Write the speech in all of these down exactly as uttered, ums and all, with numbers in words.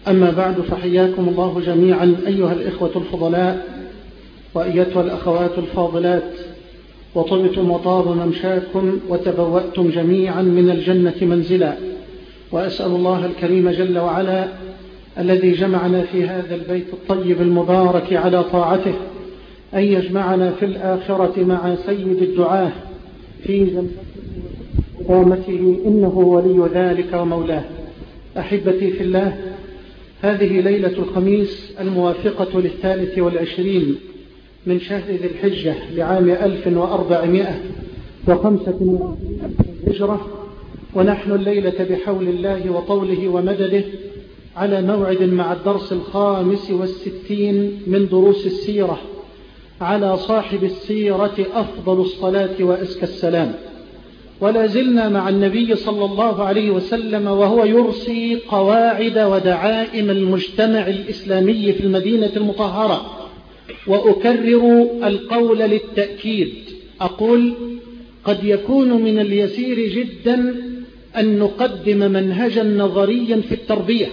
أما بعد، فحياكم الله جميعا أيها الإخوة الفضلاء وأيتها الأخوات الفاضلات، وطبتم وطاب ممشاكم وتبوأتم جميعا من الجنة منزلا. وأسأل الله الكريم جل وعلا الذي جمعنا في هذا البيت الطيب المبارك على طاعته أن يجمعنا في الآخرة مع سيد الدعاة في جنته وقامته، إنه ولي ذلك ومولاه. أحبتي في الله، هذه ليلة الخميس الموافقة للثالث والعشرين من شهر ذي الحجة لعام ألف وأربعمائة وخمسة وعشرين هجرة، ونحن الليلة بحول الله وطوله ومدده على موعد مع الدرس الخامس والستين من دروس السيرة، على صاحب السيرة أفضل الصلاة وأزكى السلام. ولا زلنا مع النبي صلى الله عليه وسلم وهو يرسي قواعد ودعائم المجتمع الإسلامي في المدينة المطهرة. وأكرر القول للتأكيد، أقول قد يكون من اليسير جدا أن نقدم منهجا نظريا في التربية،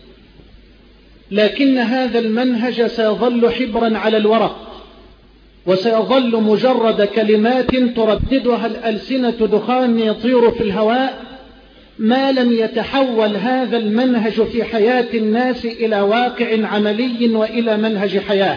لكن هذا المنهج سيظل حبرا على الورق، وسيظل مجرد كلمات ترددها الألسنة دخان يطير في الهواء، ما لم يتحول هذا المنهج في حياة الناس إلى واقع عملي وإلى منهج حياة.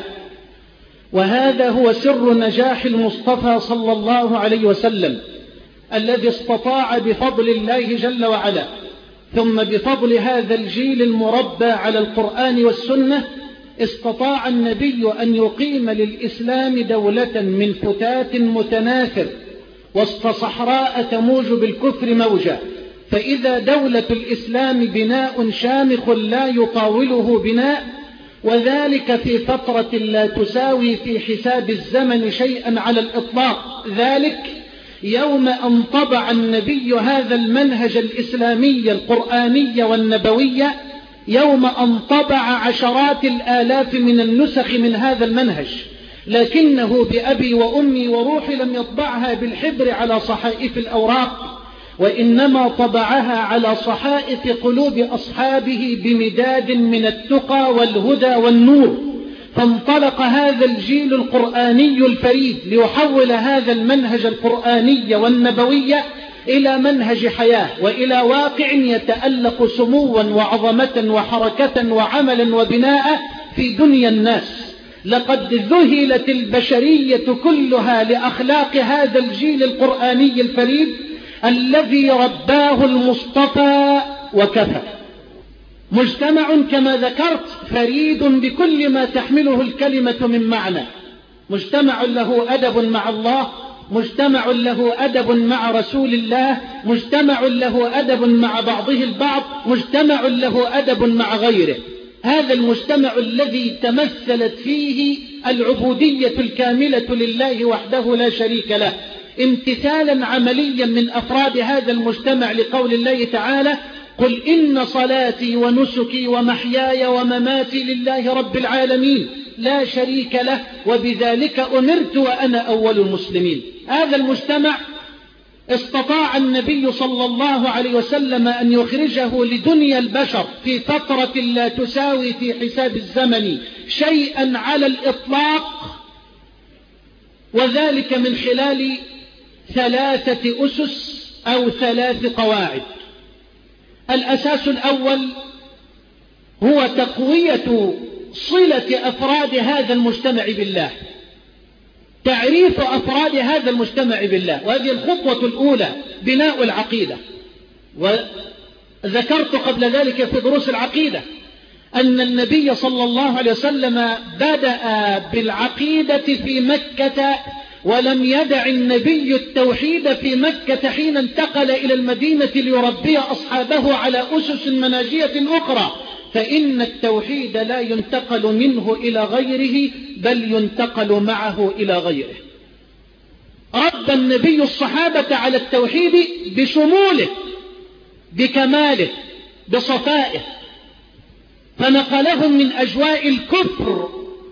وهذا هو سر نجاح المصطفى صلى الله عليه وسلم، الذي استطاع بفضل الله جل وعلا ثم بفضل هذا الجيل المربى على القرآن والسنة، استطاع النبي أن يقيم للإسلام دولة من فتات متناثر وسط صحراء تموج بالكفر موجة. فإذا دولة الإسلام بناء شامخ لا يطاوله بناء، وذلك في فترة لا تساوي في حساب الزمن شيئا على الإطلاق، ذلك يوم أن طبع النبي هذا المنهج الإسلامي القرآني والنبوي، يوم أن طبع عشرات الآلاف من النسخ من هذا المنهج، لكنه بأبي وأمي وروحي لم يطبعها بالحبر على صحائف الأوراق، وإنما طبعها على صحائف قلوب أصحابه بمداد من التقى والهدى والنور. فانطلق هذا الجيل القرآني الفريد ليحول هذا المنهج القرآني والنبوي إلى منهج حياة وإلى واقع يتألق سموا وعظمة وحركة وعملا وبناء في دنيا الناس. لقد ذهلت البشرية كلها لأخلاق هذا الجيل القرآني الفريد الذي رباه المصطفى وكفى. مجتمع كما ذكرت فريد بكل ما تحمله الكلمة من معنى، مجتمع له أدب مع الله، مجتمع له أدب مع رسول الله، مجتمع له أدب مع بعضه البعض، مجتمع له أدب مع غيره. هذا المجتمع الذي تمثلت فيه العبودية الكاملة لله وحده لا شريك له، امتثالا عمليا من أفراد هذا المجتمع لقول الله تعالى: قل إن صلاتي ونسكي ومحياي ومماتي لله رب العالمين لا شريك له وبذلك أمرت وأنا أول المسلمين. هذا المجتمع استطاع النبي صلى الله عليه وسلم أن يخرجه لدنيا البشر في فترة لا تساوي في حساب الزمن شيئا على الإطلاق، وذلك من خلال ثلاثة أسس أو ثلاث قواعد. الأساس الأول هو تقوية صلة أفراد هذا المجتمع بالله، تعريف أفراد هذا المجتمع بالله، وهذه الخطوة الأولى بناء العقيدة. وذكرت قبل ذلك في دروس العقيدة أن النبي صلى الله عليه وسلم بدأ بالعقيدة في مكة، ولم يدع النبي التوحيد في مكة حين انتقل إلى المدينة ليربي أصحابه على أسس مناجية أخرى، فإن التوحيد لا ينتقل منه إلى غيره بل ينتقل معه إلى غيره. رب النبي الصحابة على التوحيد بشموله بكماله بصفائه، فنقلهم من أجواء الكفر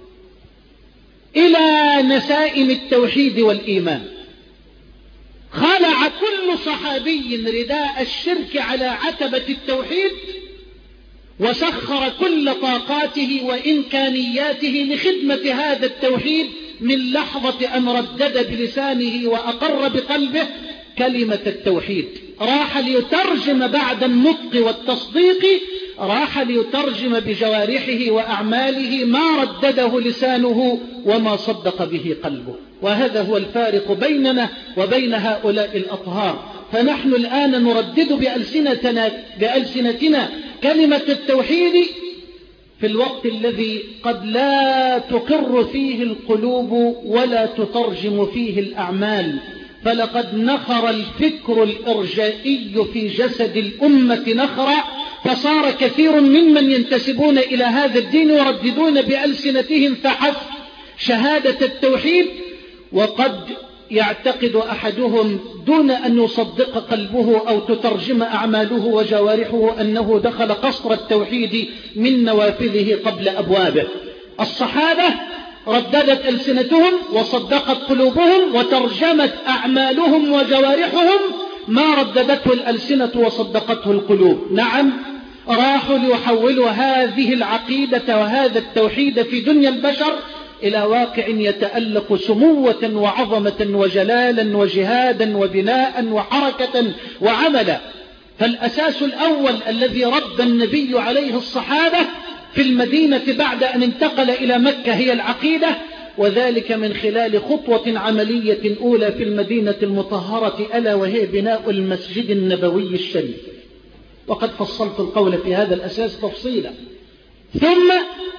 إلى نسائم التوحيد والإيمان. خلع كل صحابي رداء الشرك على عتبة التوحيد وسخر كل طاقاته وإمكانياته لخدمة هذا التوحيد من لحظة أن ردد بلسانه وأقر بقلبه كلمة التوحيد. راح ليترجم بعد النطق والتصديق، راح ليترجم بجوارحه وأعماله ما ردده لسانه وما صدق به قلبه. وهذا هو الفارق بيننا وبين هؤلاء الأطهار. فنحن الآن نردد بألسنتنا, بألسنتنا كلمة التوحيد في الوقت الذي قد لا تقر فيه القلوب ولا تترجم فيه الأعمال. فلقد نخر الفكر الإرجائي في جسد الأمة نخرا، فصار كثير ممن ينتسبون إلى هذا الدين يرددون بألسنتهم فحسب شهادة التوحيد، وقد يعتقد أحدهم دون أن يصدق قلبه أو تترجم أعماله وجوارحه أنه دخل قصر التوحيد من نوافذه قبل أبوابه. الصحابة رددت ألسنتهم وصدقت قلوبهم وترجمت أعمالهم وجوارحهم ما رددته الألسنة وصدقته القلوب. نعم، راحوا ليحولوا هذه العقيدة وهذا التوحيد في دنيا البشر إلى واقع يتألق سموة وعظمة وجلالا وجهادا وبناء وحركة وعملا. فالأساس الأول الذي ربى النبي عليه الصحابة في المدينة بعد أن انتقل إلى مكة هي العقيدة، وذلك من خلال خطوة عملية أولى في المدينة المطهرة، ألا وهي بناء المسجد النبوي الشريف. وقد فصلت القول في هذا الأساس تفصيلا. ثم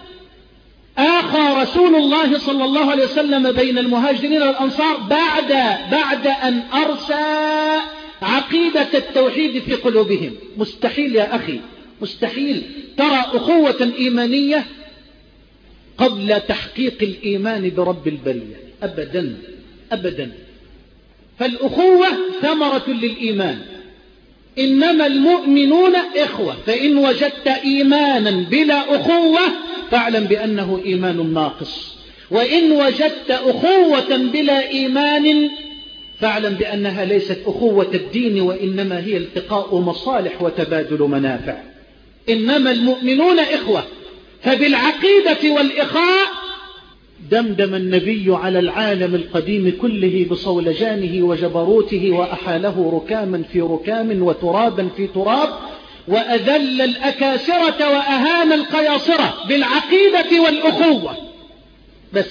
آخى رسول الله صلى الله عليه وسلم بين المهاجرين والأنصار بعد, بعد أن أرسى عقيدة التوحيد في قلوبهم. مستحيل يا أخي، مستحيل ترى أخوة إيمانية قبل تحقيق الإيمان برب البرية، أبدا أبدا. فالأخوة ثمرة للإيمان. إنما المؤمنون إخوة، فإن وجدت إيمانا بلا أخوة فاعلم بأنه إيمان ناقص، وإن وجدت أخوة بلا إيمان فاعلم بأنها ليست أخوة الدين، وإنما هي التقاء مصالح وتبادل منافع. إنما المؤمنون إخوة. فبالعقيدة والإخاء دمدم النبي على العالم القديم كله بصولجانه وجبروته، وأحاله ركاما في ركام وترابا في تراب، وأذل الأكاسرة وأهان القياصرة بالعقيدة والأخوة بس.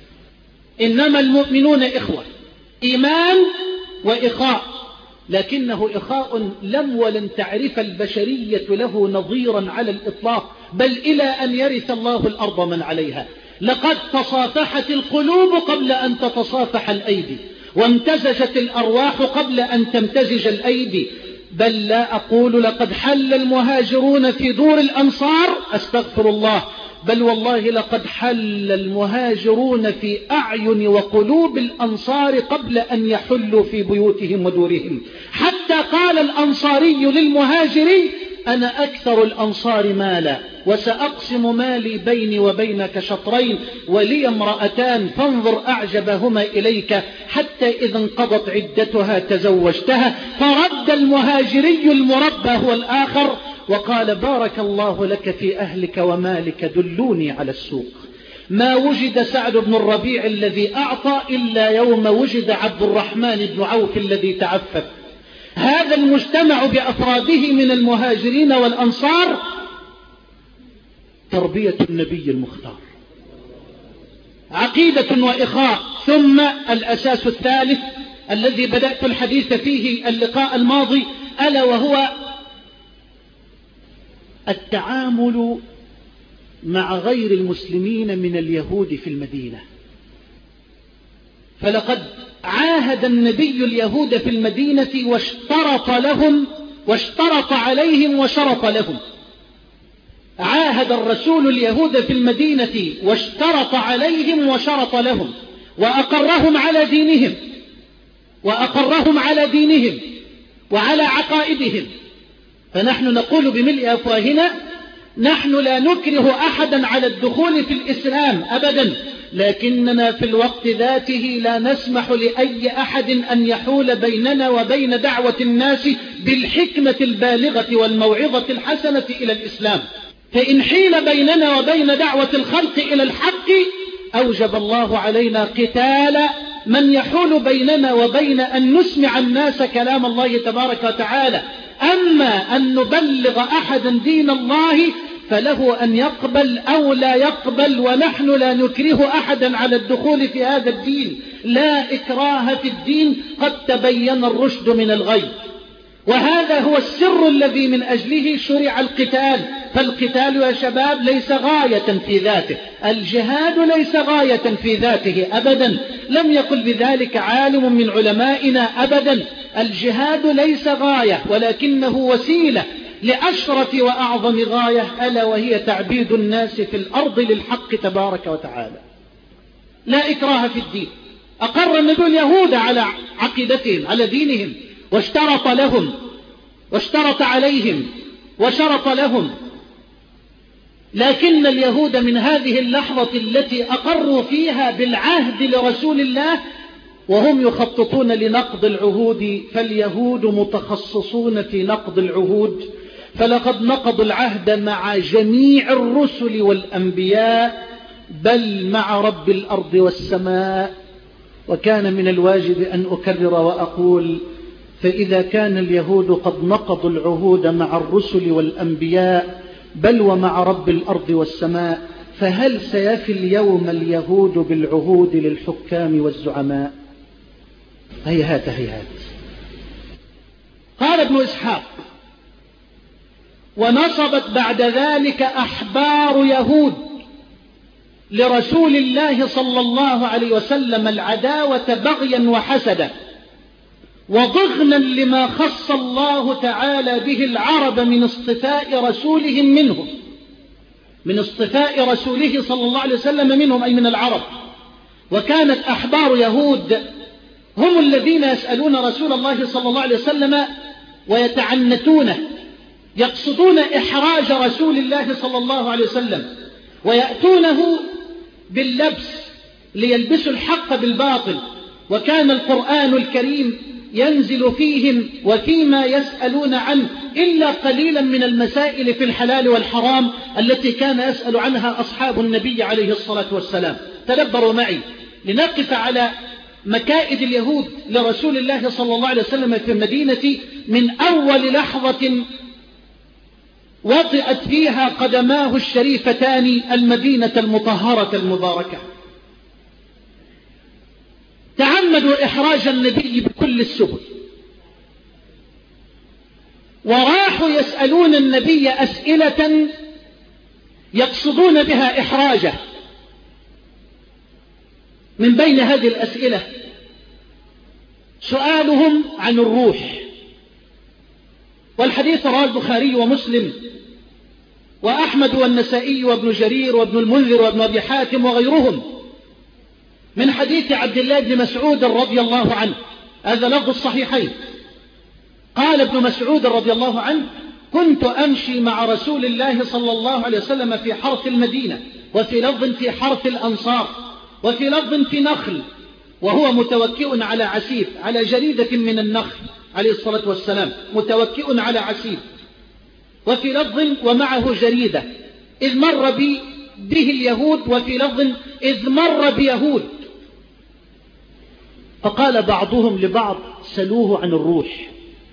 إنما المؤمنون إخوة، إيمان وإخاء، لكنه إخاء لم ولن تعرف البشرية له نظيرا على الإطلاق، بل إلى أن يرث الله الأرض من عليها. لقد تصافحت القلوب قبل أن تتصافح الأيدي، وامتزجت الأرواح قبل أن تمتزج الأيدي. بل لا أقول لقد حل المهاجرون في دور الأنصار، أستغفر الله، بل والله لقد حل المهاجرون في أعين وقلوب الأنصار قبل أن يحلوا في بيوتهم ودورهم. حتى قال الأنصاري للمهاجري: أنا أكثر الأنصار مالا وسأقسم مالي بيني وبينك شطرين، ولي امرأتان فانظر أعجبهما إليك، حتى إذا انقضت عدتها تزوجتها. فرد المهاجري المربى هو الآخر وقال: بارك الله لك في أهلك ومالك، دلوني على السوق. ما وجد سعد بن الربيع الذي أعطى إلا يوم وجد عبد الرحمن بن عوف الذي تعفف. هذا المجتمع بأفراده من المهاجرين والأنصار تربية النبي المختار، عقيدة وإخاء. ثم الأساس الثالث الذي بدأت الحديث فيه اللقاء الماضي، ألا وهو التعامل مع غير المسلمين من اليهود في المدينة. فلقد عاهد النبي اليهود في المدينة واشترط لهم واشترط عليهم وشرط لهم. عاهد الرسول اليهود في المدينة واشترط عليهم وشرط لهم، وأقرهم على دينهم وأقرهم على دينهم وعلى عقائدهم. فنحن نقول بملء أفواهنا: نحن لا نكره أحدا على الدخول في الإسلام أبدا، لكننا في الوقت ذاته لا نسمح لأي أحد أن يحول بيننا وبين دعوة الناس بالحكمة البالغة والموعظة الحسنة إلى الإسلام. فإن حيل بيننا وبين دعوة الخلق إلى الحق أوجب الله علينا قتال من يحول بيننا وبين أن نسمع الناس كلام الله تبارك وتعالى. أما أن نبلغ أحدا دين الله فله أن يقبل أو لا يقبل، ونحن لا نكره أحدا على الدخول في هذا الدين. لا إكراه في الدين، قد تبين الرشد من الغي، وهذا هو السر الذي من أجله شرع القتال. فالقتال يا شباب ليس غاية في ذاته، الجهاد ليس غاية في ذاته أبدا، لم يقل بذلك عالم من علمائنا أبدا. الجهاد ليس غاية، ولكنه وسيلة لأشرف وأعظم غاية، ألا وهي تعبيد الناس في الأرض للحق تبارك وتعالى. لا إكراه في الدين. أقر النبي اليهود على عقيدتهم، على دينهم، واشترط لهم واشترط عليهم وشرط لهم، لكن اليهود من هذه اللحظة التي أقروا فيها بالعهد لرسول الله وهم يخططون لنقض العهود، فاليهود متخصصون في نقض العهود، فلقد نقضوا العهد مع جميع الرسل والأنبياء، بل مع رب الأرض والسماء. وكان من الواجب أن أكرر وأقول: فإذا كان اليهود قد نقضوا العهود مع الرسل والأنبياء بل ومع رب الأرض والسماء، فهل سيفي اليوم اليهود بالعهود للحكام والزعماء؟ هيهات هيهات. قال ابن إسحاق: ونصبت بعد ذلك أحبار يهود لرسول الله صلى الله عليه وسلم العداوة بغيا وحسدا، وضغنا لما خص الله تعالى به العرب من اصطفاء رسولهم منهم، من اصطفاء رسوله صلى الله عليه وسلم منهم، أي من العرب. وكانت أحبار يهود هم الذين يسألون رسول الله صلى الله عليه وسلم ويتعنتونه، يقصدون إحراج رسول الله صلى الله عليه وسلم، ويأتونه باللبس ليلبسوا الحق بالباطل. وكان القرآن الكريم ينزل فيهم وفيما يسألون عنه إلا قليلا من المسائل في الحلال والحرام التي كان يسأل عنها أصحاب النبي عليه الصلاة والسلام. تدبروا معي لنقف على مكائد اليهود لرسول الله صلى الله عليه وسلم في المدينة من أول لحظة وطئت فيها قدماه الشريفتان المدينة المطهرة المباركة. تعمدوا إحراج النبي بكل السبل، وراحوا يسألون النبي أسئلة يقصدون بها إحراجه. من بين هذه الأسئلة سؤالهم عن الروح، والحديث رواه البخاري ومسلم وأحمد والنسائي وابن جرير وابن المنذر وابن أبي حاتم وغيرهم، من حديث عبد الله بن مسعود رضي الله عنه، هذا لفظ الصحيحين. قال ابن مسعود رضي الله عنه: كنت أمشي مع رسول الله صلى الله عليه وسلم في حرث المدينة، وفي لفظ في حرث الأنصار، وفي لفظ في نخل، وهو متوكئ على عسيف، على جريدة من النخل عليه الصلاة والسلام، متوكئ على عسيف. وفي لفظ ومعه جريدة، إذ مر بي به اليهود، وفي لفظ إذ مر بيهود. فقال بعضهم لبعض: سلوه عن الروح،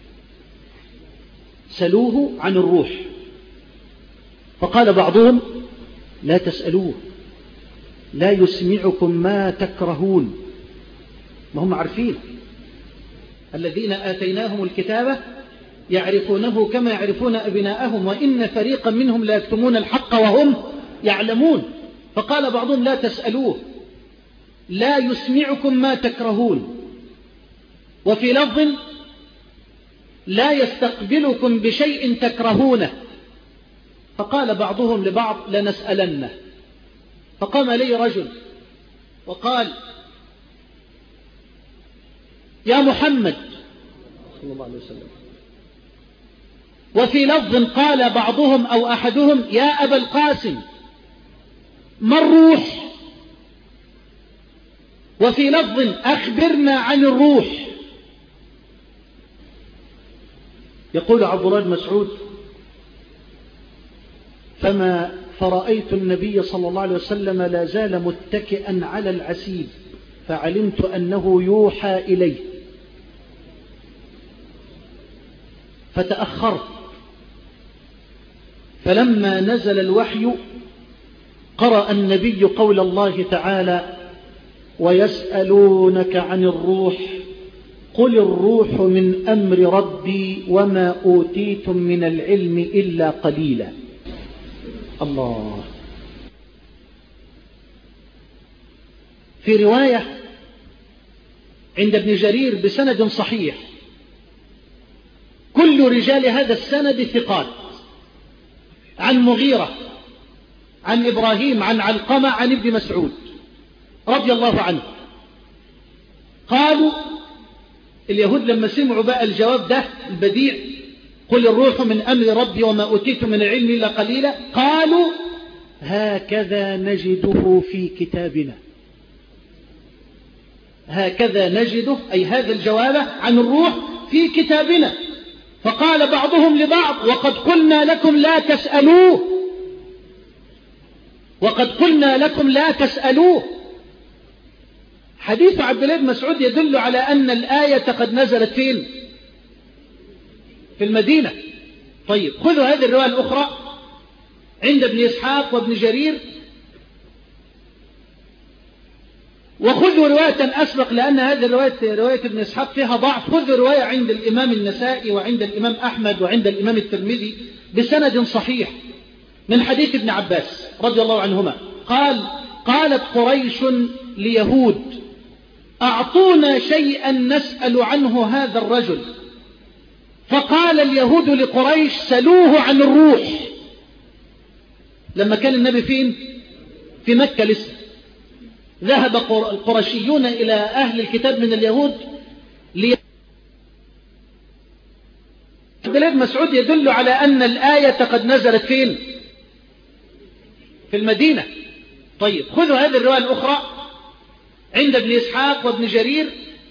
سلوه عن الروح. فقال بعضهم: لا تسألوه، لا يسمعكم ما تكرهون. ما هم عارفين، الذين آتيناهم الكتاب يعرفونه كما يعرفون أبناءهم، وإن فريقا منهم لا يكتمون الحق وهم يعلمون. فقال بعضهم: لا تسألوه، لا يسمعكم ما تكرهون. وفي لفظ: لا يستقبلكم بشيء تكرهونه. فقال بعضهم لبعض: لنسألنه. فقام لي رجل وقال: يا محمد صلى الله عليه وسلم. وفي لفظ قال بعضهم أو أحدهم: يا أبا القاسم، ما الروح؟ وفي لفظ: أخبرنا عن الروح. يقول عبد الله بن مسعود: فما فرأيت النبي صلى الله عليه وسلم لا زال متكئا على العسيب، فعلمت أنه يوحى إليه، فتأخرت. فلما نزل الوحي قرأ النبي قول الله تعالى: ويسألونك عن الروح قل الروح من أمر ربي وما أوتيتم من العلم إلا قليلا. الله. في رواية عند ابن جرير بسند صحيح، كل رجال هذا السند ثقات، عن مغيرة، عن إبراهيم، عن علقمة، عن ابن مسعود رضي الله عنه. قالوا اليهود لما سمعوا بقى الجواب ده البديع: قل الروح من أمر ربي وما أوتيتم من العلم إلا قليلا، قالوا هكذا نجده في كتابنا. هكذا نجده، أي هذا الجواب عن الروح في كتابنا. فقال بعضهم لبعض: وقد قلنا لكم لا تسألوه، وقد قلنا لكم لا تسألوه. حديث عبد الله بن مسعود يدل على أن الآية قد نزلت فين؟ في المدينة. طيب خذوا هذه الرواية الأخرى عند ابن إسحاق وابن جرير، وخذوا رواية أسبق لأن هذه الرواية رواية ابن إسحاق فيها ضعف. خذوا رواية عند الإمام النسائي وعند الإمام أحمد وعند الإمام الترمذي بسند صحيح من حديث ابن عباس رضي الله عنهما قال: قالت قريش ليهود: أعطونا شيئا نسأل عنه هذا الرجل. فقال اليهود لقريش: سلوه عن الروح. لما كان النبي فين؟ في مكة لسه. ذهب القرشيون إلى أهل الكتاب من اليهود لي... عبد الله بن مسعود يدل على أن الآية قد نزلت فين؟ في المدينة. طيب خذوا هذه الرواية الأخرى عند ابن إسحاق وابن جرير،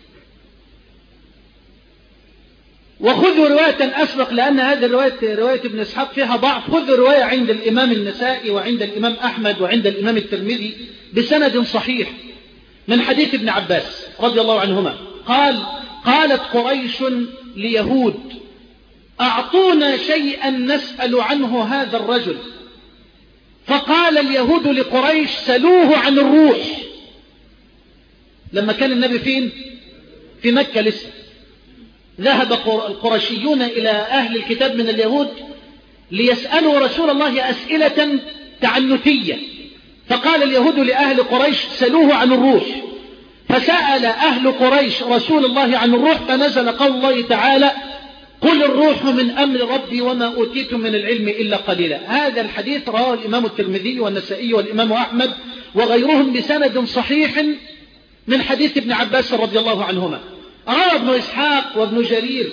وخذوا رواية أسبق لأن هذه الرواية رواية ابن إسحاق فيها ضعف. خذوا رواية عند الإمام النسائي وعند الإمام أحمد وعند الإمام الترمذي بسند صحيح من حديث ابن عباس رضي الله عنهما قال: قالت قريش ليهود: أعطونا شيئا نسأل عنه هذا الرجل. فقال اليهود لقريش: سلوه عن الروح. لما كان النبي فين؟ في مكة لسه. ذهب القرشيون إلى أهل الكتاب من اليهود ليسألوا رسول الله أسئلة تعنتية، فقال اليهود لأهل قريش: سلوه عن الروح. فسأل أهل قريش رسول الله عن الروح، فنزل قول الله تعالى: قل الروح من أمر ربي وما أوتيتم من العلم إلا قليلا. هذا الحديث رواه الإمام الترمذي والنسائي والإمام أحمد وغيرهم بسند صحيح من حديث ابن عباس رضي الله عنهما. روى ابن إسحاق وابن جرير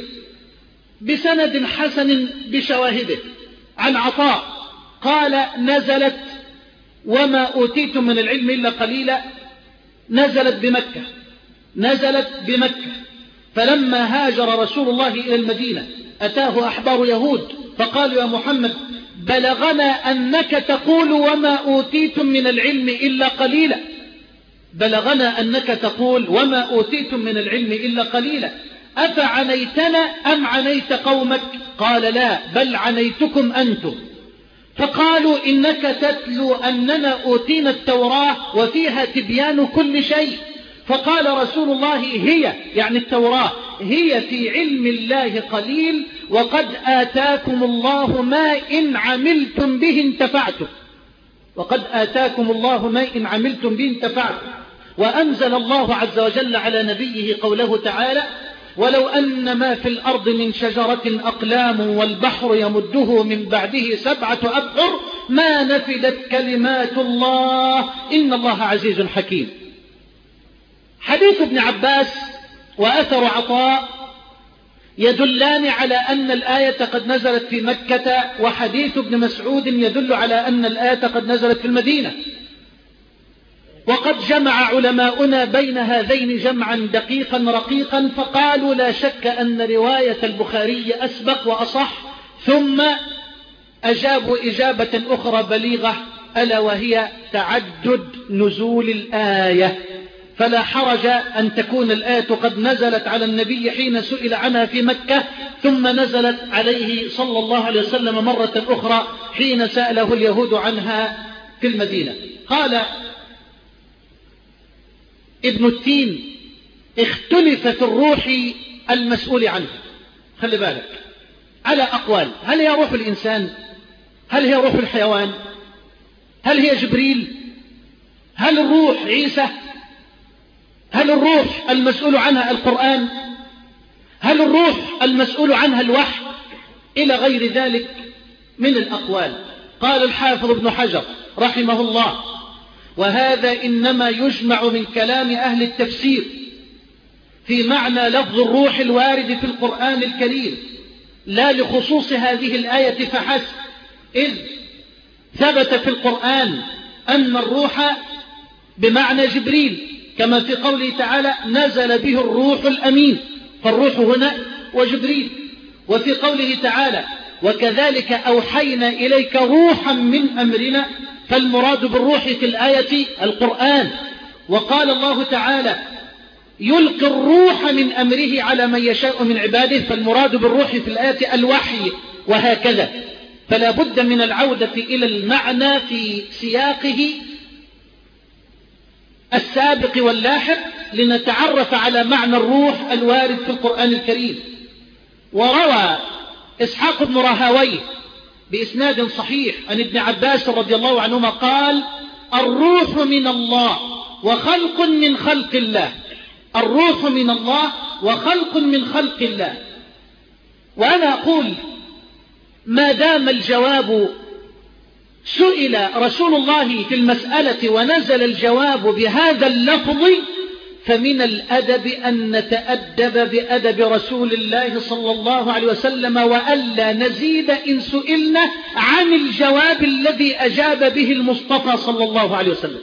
بسند حسن بشواهده عن عطاء قال: نزلت وما أوتيتم من العلم إلا قليلا، نزلت بمكة نزلت بمكة فلما هاجر رسول الله إلى المدينة أتاه أحبار يهود فقالوا: يا محمد، بلغنا أنك تقول وما أوتيتم من العلم إلا قليلا بلغنا أنك تقول وما أوتيتم من العلم إلا قليلا أفعنيتنا أم عنيت قومك؟ قال: لا، بل عنيتكم أنتم. فقالوا: إنك تتلو أننا أوتينا التوراة وفيها تبيان كل شيء. فقال رسول الله: هي يعني التوراة هي في علم الله قليل، وقد آتاكم الله ما إن عملتم به انتفعتم وقد آتاكم الله ما إن عملتم به انتفعتم. وأنزل الله عز وجل على نبيه قوله تعالى: ولو أن ما في الأرض من شجرة أقلام والبحر يمده من بعده سبعة أبحر ما نفدت كلمات الله إن الله عزيز حكيم. حديث ابن عباس وأثر عطاء يدلان على أن الآية قد نزلت في مكة، وحديث ابن مسعود يدل على أن الآية قد نزلت في المدينة. وقد جمع علماؤنا بين هذين جمعا دقيقا رقيقا، فقالوا: لا شك أن رواية البخاري أسبق وأصح، ثم أجابوا إجابة أخرى بليغة، ألا وهي تعدد نزول الآية، فلا حرج أن تكون الآية قد نزلت على النبي حين سئل عنها في مكة، ثم نزلت عليه صلى الله عليه وسلم مرة أخرى حين سأله اليهود عنها في المدينة. قال ابن التين: اختلف في الروح المسؤول عنه. خلي بالك، على أقوال: هل هي روح الإنسان؟ هل هي روح الحيوان؟ هل هي جبريل؟ هل الروح عيسى؟ هل الروح المسؤول عنها القرآن؟ هل الروح المسؤول عنها الوحي؟ إلى غير ذلك من الأقوال. قال الحافظ ابن حجر رحمه الله: وهذا إنما يجمع من كلام أهل التفسير في معنى لفظ الروح الوارد في القرآن الكريم، لا لخصوص هذه الآية فحسب، إذ ثبت في القرآن أن الروح بمعنى جبريل، كما في قوله تعالى: نزل به الروح الأمين، فالروح هنا وجبريل. وفي قوله تعالى: وكذلك أوحينا إليك روحا من أمرنا، فالمراد بالروح في الآية القرآن. وقال الله تعالى: يلقي الروح من أمره على من يشاء من عباده، فالمراد بالروح في الآية الوحي، وهكذا. فلا بد من العودة إلى المعنى في سياقه السابق واللاحق لنتعرف على معنى الروح الوارد في القرآن الكريم. وروى إسحاق بن راهويه بإسناد صحيح عن ابن عباس رضي الله عنهما قال: الروح من الله وخلق من خلق الله. الروح من الله وخلق من خلق الله. وأنا أقول: ما دام الجواب سئل رسول الله في المسألة ونزل الجواب بهذا اللفظ، فمن الأدب أن نتأدب بأدب رسول الله صلى الله عليه وسلم، وألا نزيد إن سئلنا عن الجواب الذي أجاب به المصطفى صلى الله عليه وسلم.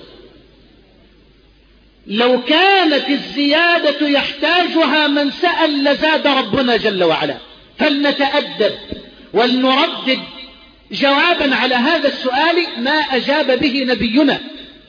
لو كانت الزيادة يحتاجها من سأل لزاد ربنا جل وعلا، فلنتأدب ولنردد جوابا على هذا السؤال ما أجاب به نبينا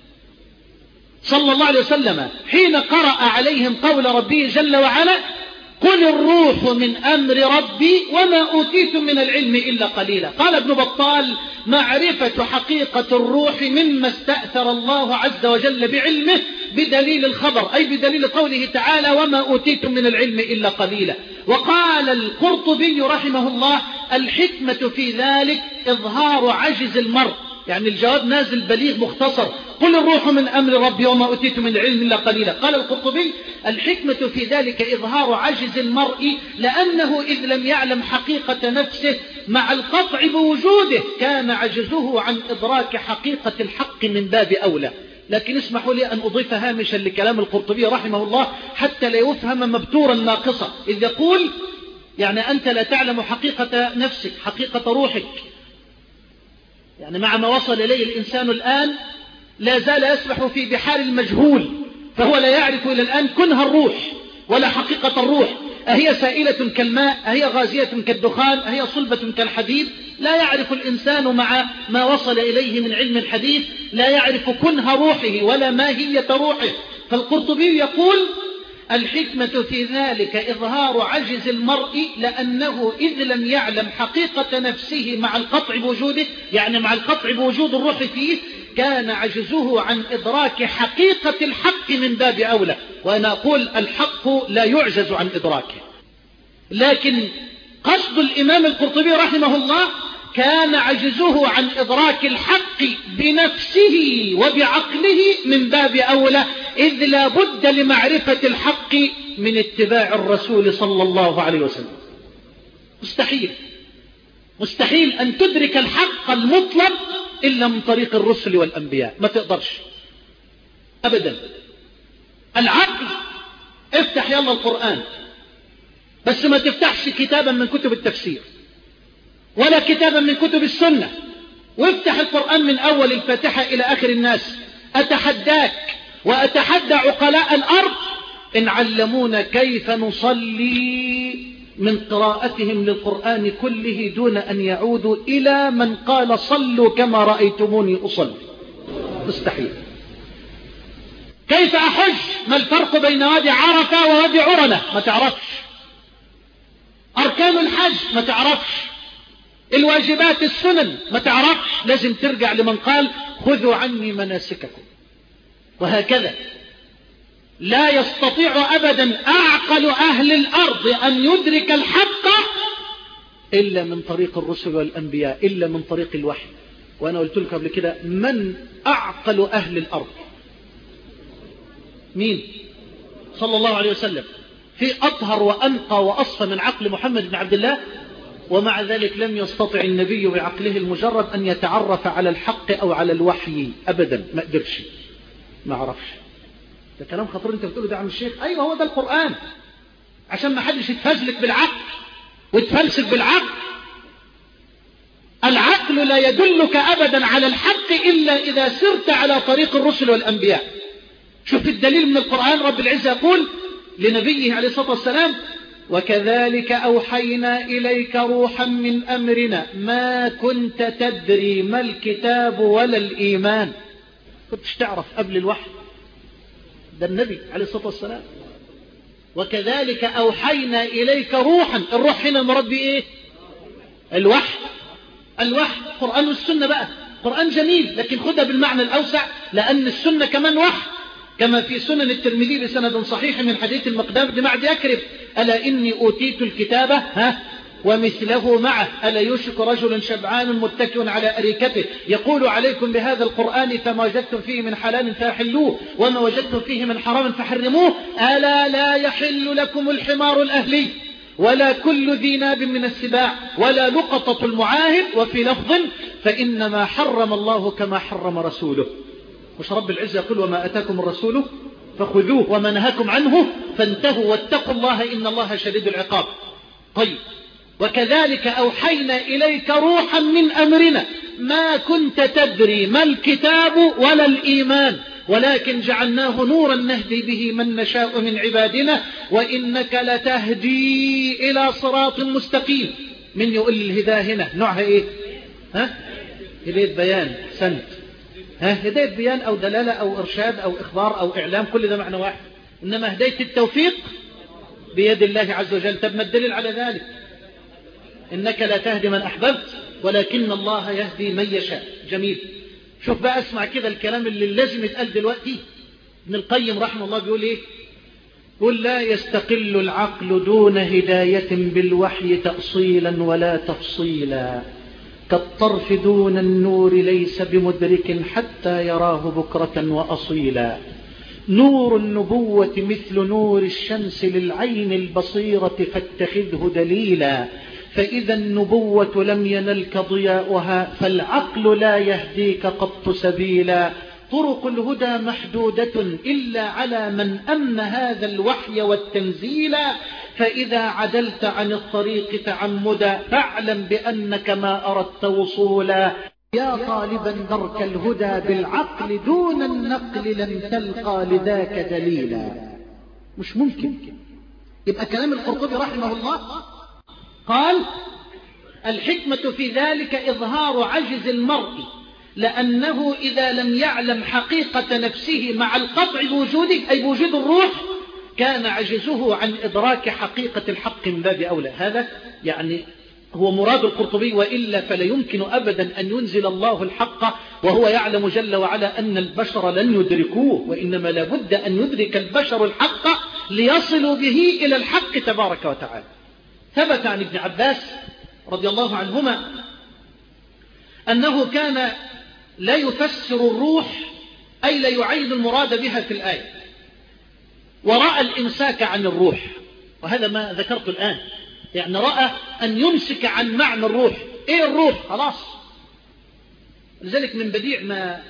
صلى الله عليه وسلم حين قرأ عليهم قول ربه جل وعلا: قل الروح من أمر ربي وما أوتيتم من العلم إلا قليلا. قال ابن بطال: معرفة حقيقة الروح مما استأثر الله عز وجل بعلمه بدليل الخبر، أي بدليل قوله تعالى: وما أوتيتم من العلم إلا قليلا. وقال القرطبي رحمه الله: الحكمة في ذلك إظهار عجز المرء، يعني الجواب نازل بليغ مختصر: قل الروح من أمر ربي وما أوتيتم من العلم إلا قليلا. قال القرطبي: الحكمة في ذلك إظهار عجز المرء، لأنه إذ لم يعلم حقيقة نفسه مع القطع بوجوده كان عجزه عن إدراك حقيقة الحق من باب أولى. لكن اسمحوا لي أن أضيف هامشا لكلام القرطبي رحمه الله حتى لا يفهم مبتورا ناقصا، إذ يقول: يعني أنت لا تعلم حقيقة نفسك، حقيقة روحك، يعني مع ما وصل إليه الإنسان الآن لا زال يسبح في بحار المجهول، فهو لا يعرف إلى الآن كنه الروح ولا حقيقة الروح، أهي سائلة كالماء، أهي غازية كالدخان، أهي صلبة كالحديد. لا يعرف الإنسان مع ما وصل إليه من علم الحديث، لا يعرف كنه روحه ولا ماهية روحه. فالقرطبي يقول: الحكمة في ذلك إظهار عجز المرء، لأنه إذ لم يعلم حقيقة نفسه مع القطع بوجوده، يعني مع القطع بوجود الروح فيه، كان عجزه عن إدراك حقيقة الحق من باب أولى. وأنا أقول: الحق لا يعجز عن إدراكه. لكن قصد الإمام القرطبي رحمه الله كان عجزه عن إدراك الحق بنفسه وبعقله من باب أولى، إذ لا بد لمعرفة الحق من اتباع الرسول صلى الله عليه وسلم. مستحيل مستحيل أن تدرك الحق المطلق إلا من طريق الرسل والأنبياء، ما تقدرش أبدا. العقل افتح يلا القرآن، بس ما تفتحش كتابا من كتب التفسير ولا كتابا من كتب السنة، وافتح القرآن من أول الفاتحة إلى آخر الناس. أتحداك وأتحدى عقلاء الأرض إن علمونا كيف نصلي من قراءتهم للقرآن كله دون أن يعودوا إلى من قال صلوا كما رأيتموني أصلي. مستحيل. كيف أحج؟ ما الفرق بين وادي عرفة ووادي عرنة؟ ما تعرفش. أركان الحج ما تعرفش. الواجبات السنن ما تعرفش. لازم ترجع لمن قال خذوا عني مناسككم. وهكذا لا يستطيع أبدا أعقل أهل الأرض أن يدرك الحق إلا من طريق الرسل والأنبياء، إلا من طريق الوحي. وأنا قلت لك قبل كده من أعقل أهل الأرض؟ مين؟ صلى الله عليه وسلم. في أطهر وأنقى وأصفى من عقل محمد بن عبد الله، ومع ذلك لم يستطع النبي بعقله المجرد أن يتعرف على الحق أو على الوحي أبدا. ما قدرش، ما عرفش. ده كلام خطير انت بتقوله ده عم الشيخ. ايوه هو ده القرآن، عشان ما حدش يتفزلك بالعقل ويتفلسف بالعقل. العقل لا يدلك أبدا على الحق إلا إذا سرت على طريق الرسل والأنبياء. شوف الدليل من القرآن. رب العزة يقول لنبيه عليه الصلاة والسلام وكذلك أوحينا إليك روحا من أمرنا ما كنت تدري ما الكتاب ولا الإيمان. كنتش تعرف قبل الوحي. ده النبي عليه الصلاة والسلام. وكذلك أوحينا إليك روحا. الروح هنا المراد به إيه؟ الوحي. الوحي القرآن والسنة بقى. قرآن جميل لكن خدها بالمعنى الأوسع، لأن السنة كمان وحي، كما في سنن الترمذي بسند صحيح من حديث المقدام بن معد يكرب ألا إني أوتيت الكتابة ها ومثله معه ألا يوشك رجل شبعان متكئ على أريكته يقول عليكم بهذا القرآن فما وجدتم فيه من حلال فأحلوه وما وجدتم فيه من حرام فحرموه ألا لا يحل لكم الحمار الأهلي ولا كل ذي ناب من السباع ولا لقطة المعاهد وفي لفظ فإنما حرم الله كما حرم رسوله. مش رب العزة يقول وما أتاكم الرسول فخذوه وما نهاكم عنه فانتهوا واتقوا الله إن الله شديد العقاب. طيب وكذلك أوحينا إليك روحا من أمرنا ما كنت تدري ما الكتاب ولا الإيمان ولكن جعلناه نورا نهدي به من نشاء من عبادنا وإنك لتهدي إلى صراط مستقيم. من يقول الهداية هنا نوعها إيه؟ ها؟ هداية بيان سنت، ها؟ هداية بيان أو دلالة أو إرشاد أو إخبار أو إعلام، كل ده معنى واحد. إنما هداية التوفيق بيد الله عز وجل. طب ما الدليل على ذلك؟ إنك لا تهدي من أحببت ولكن الله يهدي من يشاء. جميل. شوف بقى اسمع كده الكلام اللي لازم يتقال دلوقتي. ابن القيم رحمه الله بيقول إيه؟ قل لا يستقل العقل دون هداية بالوحي تأصيلا ولا تفصيلا كالطرف دون النور ليس بمدرك حتى يراه بكرة وأصيلا. نور النبوة مثل نور الشمس للعين البصيرة فاتخذه دليلا فإذا النبوة لم ينلك ضياؤها فالعقل لا يهديك قط سبيلا. طرق الهدى محدودة إلا على من أمن هذا الوحي والتنزيل فإذا عدلت عن الطريق تعمدا فاعلم بأنك ما أردت وصولا. يا طالبا درك الهدى بالعقل دون النقل لن تلقى لذاك دليلا. مش ممكن. يبقى كلام القرطبي رحمه الله قال الحكمة في ذلك إظهار عجز المرء لأنه إذا لم يعلم حقيقة نفسه مع القطع بوجوده أي بوجود الروح كان عجزه عن إدراك حقيقة الحق من باب أولى. هذا يعني هو مراد القرطبي وإلا فلا يمكن أبدا أن ينزل الله الحق وهو يعلم جل وعلا أن البشر لن يدركوه وإنما لابد أن يدرك البشر الحق ليصلوا به إلى الحق تبارك وتعالى. ثبت عن ابن عباس رضي الله عنهما أنه كان لا يفسر الروح أي لا يعين المراد بها في الآية ورأى الإمساك عن الروح. وهذا ما ذكرت الآن، يعني رأى أن يمسك عن معنى الروح. إيه الروح؟ خلاص. لذلك من بديع ما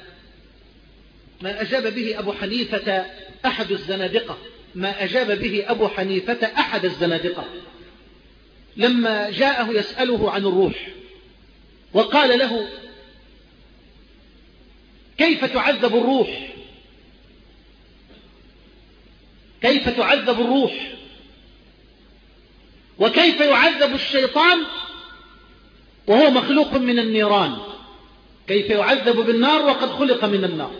ما أجاب به أبو حنيفة أحد الزنادقة ما أجاب به أبو حنيفة أحد الزنادقة لما جاءه يسأله عن الروح وقال له كيف تعذب الروح؟ كيف تعذب الروح؟ وكيف يعذب الشيطان وهو مخلوق من النيران، كيف يعذب بالنار وقد خلق من النار.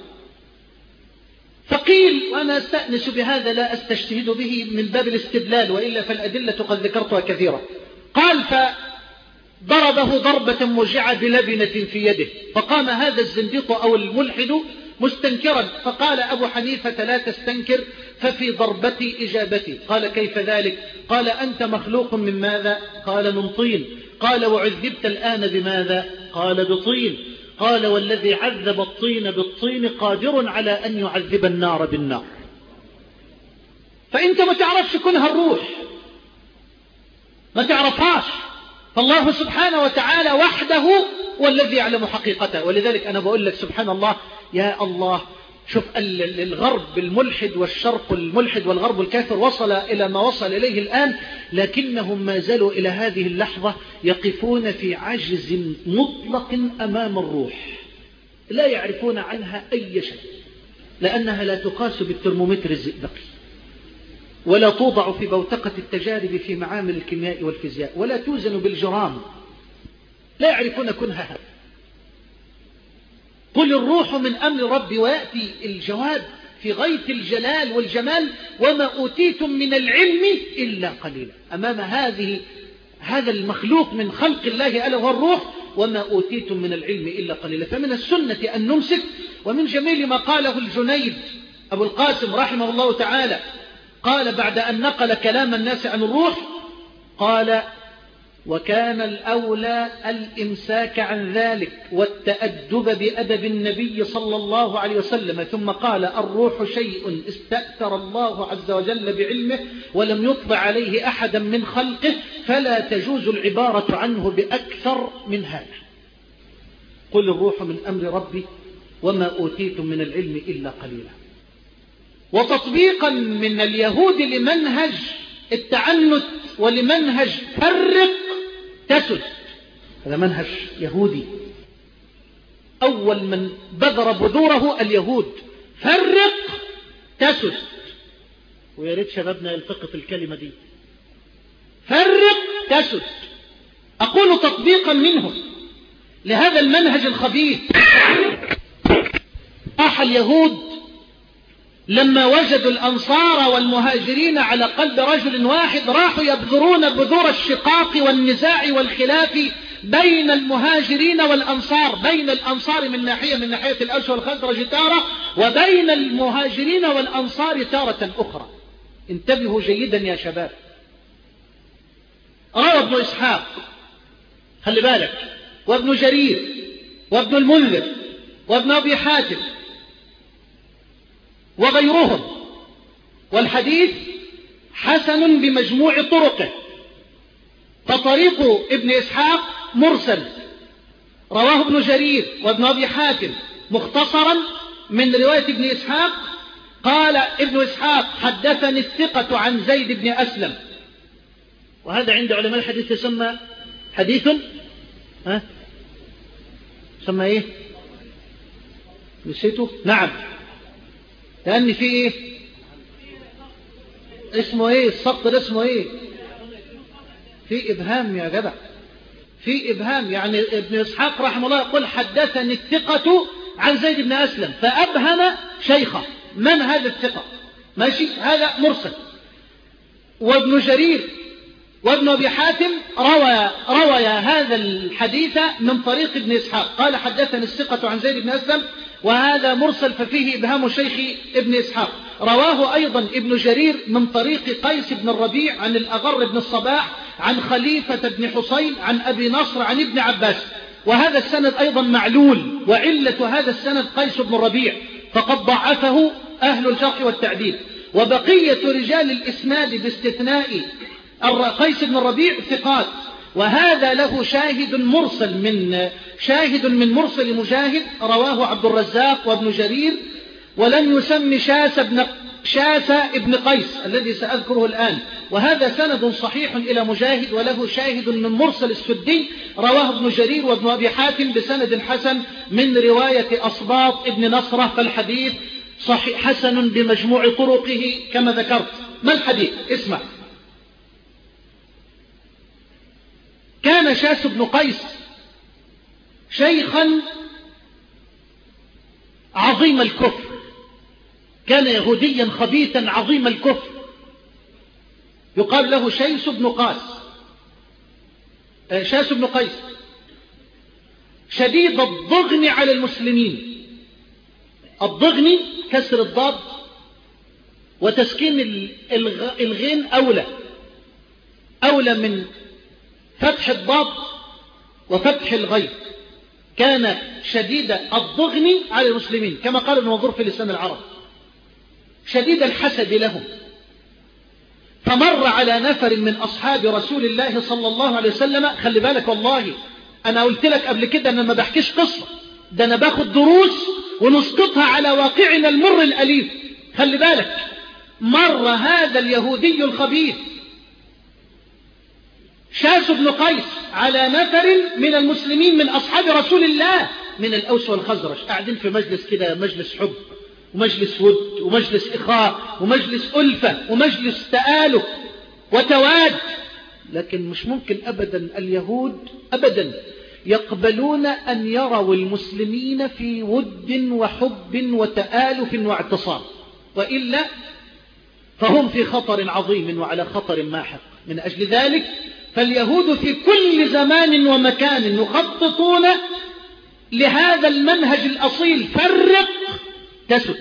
فقيل، وأنا أستأنس بهذا لا أستشهد به من باب الاستدلال وإلا فالأدلة قد ذكرتها كثيرا، قال فضربه ضربة موجعة بلبنة في يده، فقام هذا الزنديق أو الملحد مستنكرا، فقال أبو حنيفة لا تستنكر ففي ضربتي إجابتي. قال كيف ذلك؟ قال أنت مخلوق من ماذا؟ قال من طين. قال وعذبت الآن بماذا؟ قال بطين. قال والذي عذب الطين بالطين قادر على أن يعذب النار بالنار. فأنت ما تعرفش كنها الروح، ما تعرفهاش، فالله سبحانه وتعالى وحده والذي يعلم حقيقته. ولذلك أنا بقول لك سبحان الله، يا الله، شوف الغرب الملحد والشرق الملحد والغرب الكافر وصل إلى ما وصل إليه الآن، لكنهم ما زالوا إلى هذه اللحظة يقفون في عجز مطلق أمام الروح، لا يعرفون عنها أي شيء، لأنها لا تقاس بالترمومتر الزئبقي، ولا توضع في بوتقة التجارب في معامل الكيمياء والفيزياء، ولا توزن بالجرام، لا يعرفون كنها. قل الروح من أمر ربي، ويأتي الجواب في غاية الجلال والجمال، وما أوتيتم من العلم إلا قليلا. أمام هذه هذا المخلوق من خلق الله ألا هو الروح، وما أوتيتم من العلم إلا قليلا. فمن السنة أن نمسك. ومن جميل ما قاله الجنيد أبو القاسم رحمه الله تعالى، قال بعد أن نقل كلام الناس عن الروح، قال وكان الأولى الإمساك عن ذلك والتأدب بأدب النبي صلى الله عليه وسلم. ثم قال الروح شيء استأثر الله عز وجل بعلمه ولم يطلع عليه أحدا من خلقه، فلا تجوز العبارة عنه بأكثر من هذا. قل الروح من أمر ربي وما أوتيتم من العلم إلا قليلا. وتطبيقا من اليهود لمنهج التعنت ولمنهج فرق تسد، هذا منهج يهودي، أول من بذر بذوره اليهود، فرق تسد. ويا ريت شبابنا يلتقط الكلمة دي، فرق تسد. أقول تطبيقا منه لهذا المنهج الخبيث، راح اليهود لما وجدوا الأنصار والمهاجرين على قلب رجل واحد، راحوا يبذرون بذور الشقاق والنزاع والخلاف بين المهاجرين والأنصار، بين الأنصار من ناحية من ناحية الأوس والخزرج تارة، وبين المهاجرين والأنصار تارة أخرى. انتبهوا جيدا يا شباب. روى ابن إسحاق، خلي بالك، وابن جرير وابن المنذر وابن أبي حاتم وغيرهم، والحديث حسن بمجموع طرقه. فطريق ابن إسحاق مرسل، رواه ابن جرير وابن أبي حاتم مختصرا من رواية ابن إسحاق. قال ابن إسحاق حدثني الثقة عن زيد بن أسلم، وهذا عند علماء الحديث يسمى حديث ها يسمى ايه؟ نسيته؟ نعم، لأن في ايه اسمه ايه السقط ده؟ اسمه ايه؟ في إبهام يا جدع، في إبهام. يعني ابن إسحاق رحمه الله يقول حدثني الثقة عن زيد بن أسلم، فأبهم شيخه. من هذا الثقة؟ ماشي، هذا مرسل. وابن جرير وابن أبي حاتم روى روى هذا الحديث من طريق ابن إسحاق، قال حدثني الثقة عن زيد بن أسلم، وهذا مرسل ففيه إبهام شيخ ابن إسحاق. رواه أيضا ابن جرير من طريق قيس بن الربيع عن الأغر بن الصباح عن خليفة بن حسين عن أبي نصر عن ابن عباس، وهذا السند أيضا معلول، وعلة هذا السند قيس بن الربيع، فقد ضعفه أهل الجرح والتعديل. وبقية رجال الإسناد باستثناء قيس بن الربيع ثقات، وهذا له شاهد مرسل من شاهد من مرسل مجاهد رواه عبد الرزاق وابن جرير، ولم يسمي شاس بن شاس ابن قيس الذي سأذكره الآن. وهذا سند صحيح إلى مجاهد، وله شاهد من مرسل السدي رواه ابن جرير وابن أبي حاتم بسند حسن من رواية أصباط ابن نصرة، فالحديث صحيح حسن بمجموع طرقه كما ذكرت. ما الحديث؟ اسمع. كان شاس بن قيس شيخا عظيم الكفر، كان يهوديا خبيثا عظيم الكفر، يقال له شيس بن قاس شاس بن قيس، شديد الضغن على المسلمين. الضغن كسر الضاد وتسكين الغين أولى أولى من فتح الضاد وفتح الغين. كان شديد الضغن على المسلمين كما قال ابن منظور في لسان العرب، شديد الحسد لهم. فمر على نفر من أصحاب رسول الله صلى الله عليه وسلم. خلي بالك والله أنا قلت لك قبل كده أنا ما بحكيش قصة، ده أنا باخد دروس ونسقطها على واقعنا المر الأليم. خلي بالك، مر هذا اليهودي الخبيث شاس بن قيس على نفر من المسلمين من أصحاب رسول الله من الأوس والخزرج، قاعدين في مجلس كده، مجلس حب ومجلس ود ومجلس إخاء ومجلس ألفة ومجلس تآلف وتواد. لكن مش ممكن أبدا اليهود أبدا يقبلون أن يروا المسلمين في ود وحب وتآلف واعتصام، وإلا فهم في خطر عظيم وعلى خطر ماحق. من أجل ذلك فاليهود في كل زمان ومكان يخططون لهذا المنهج الأصيل: فرق تسد.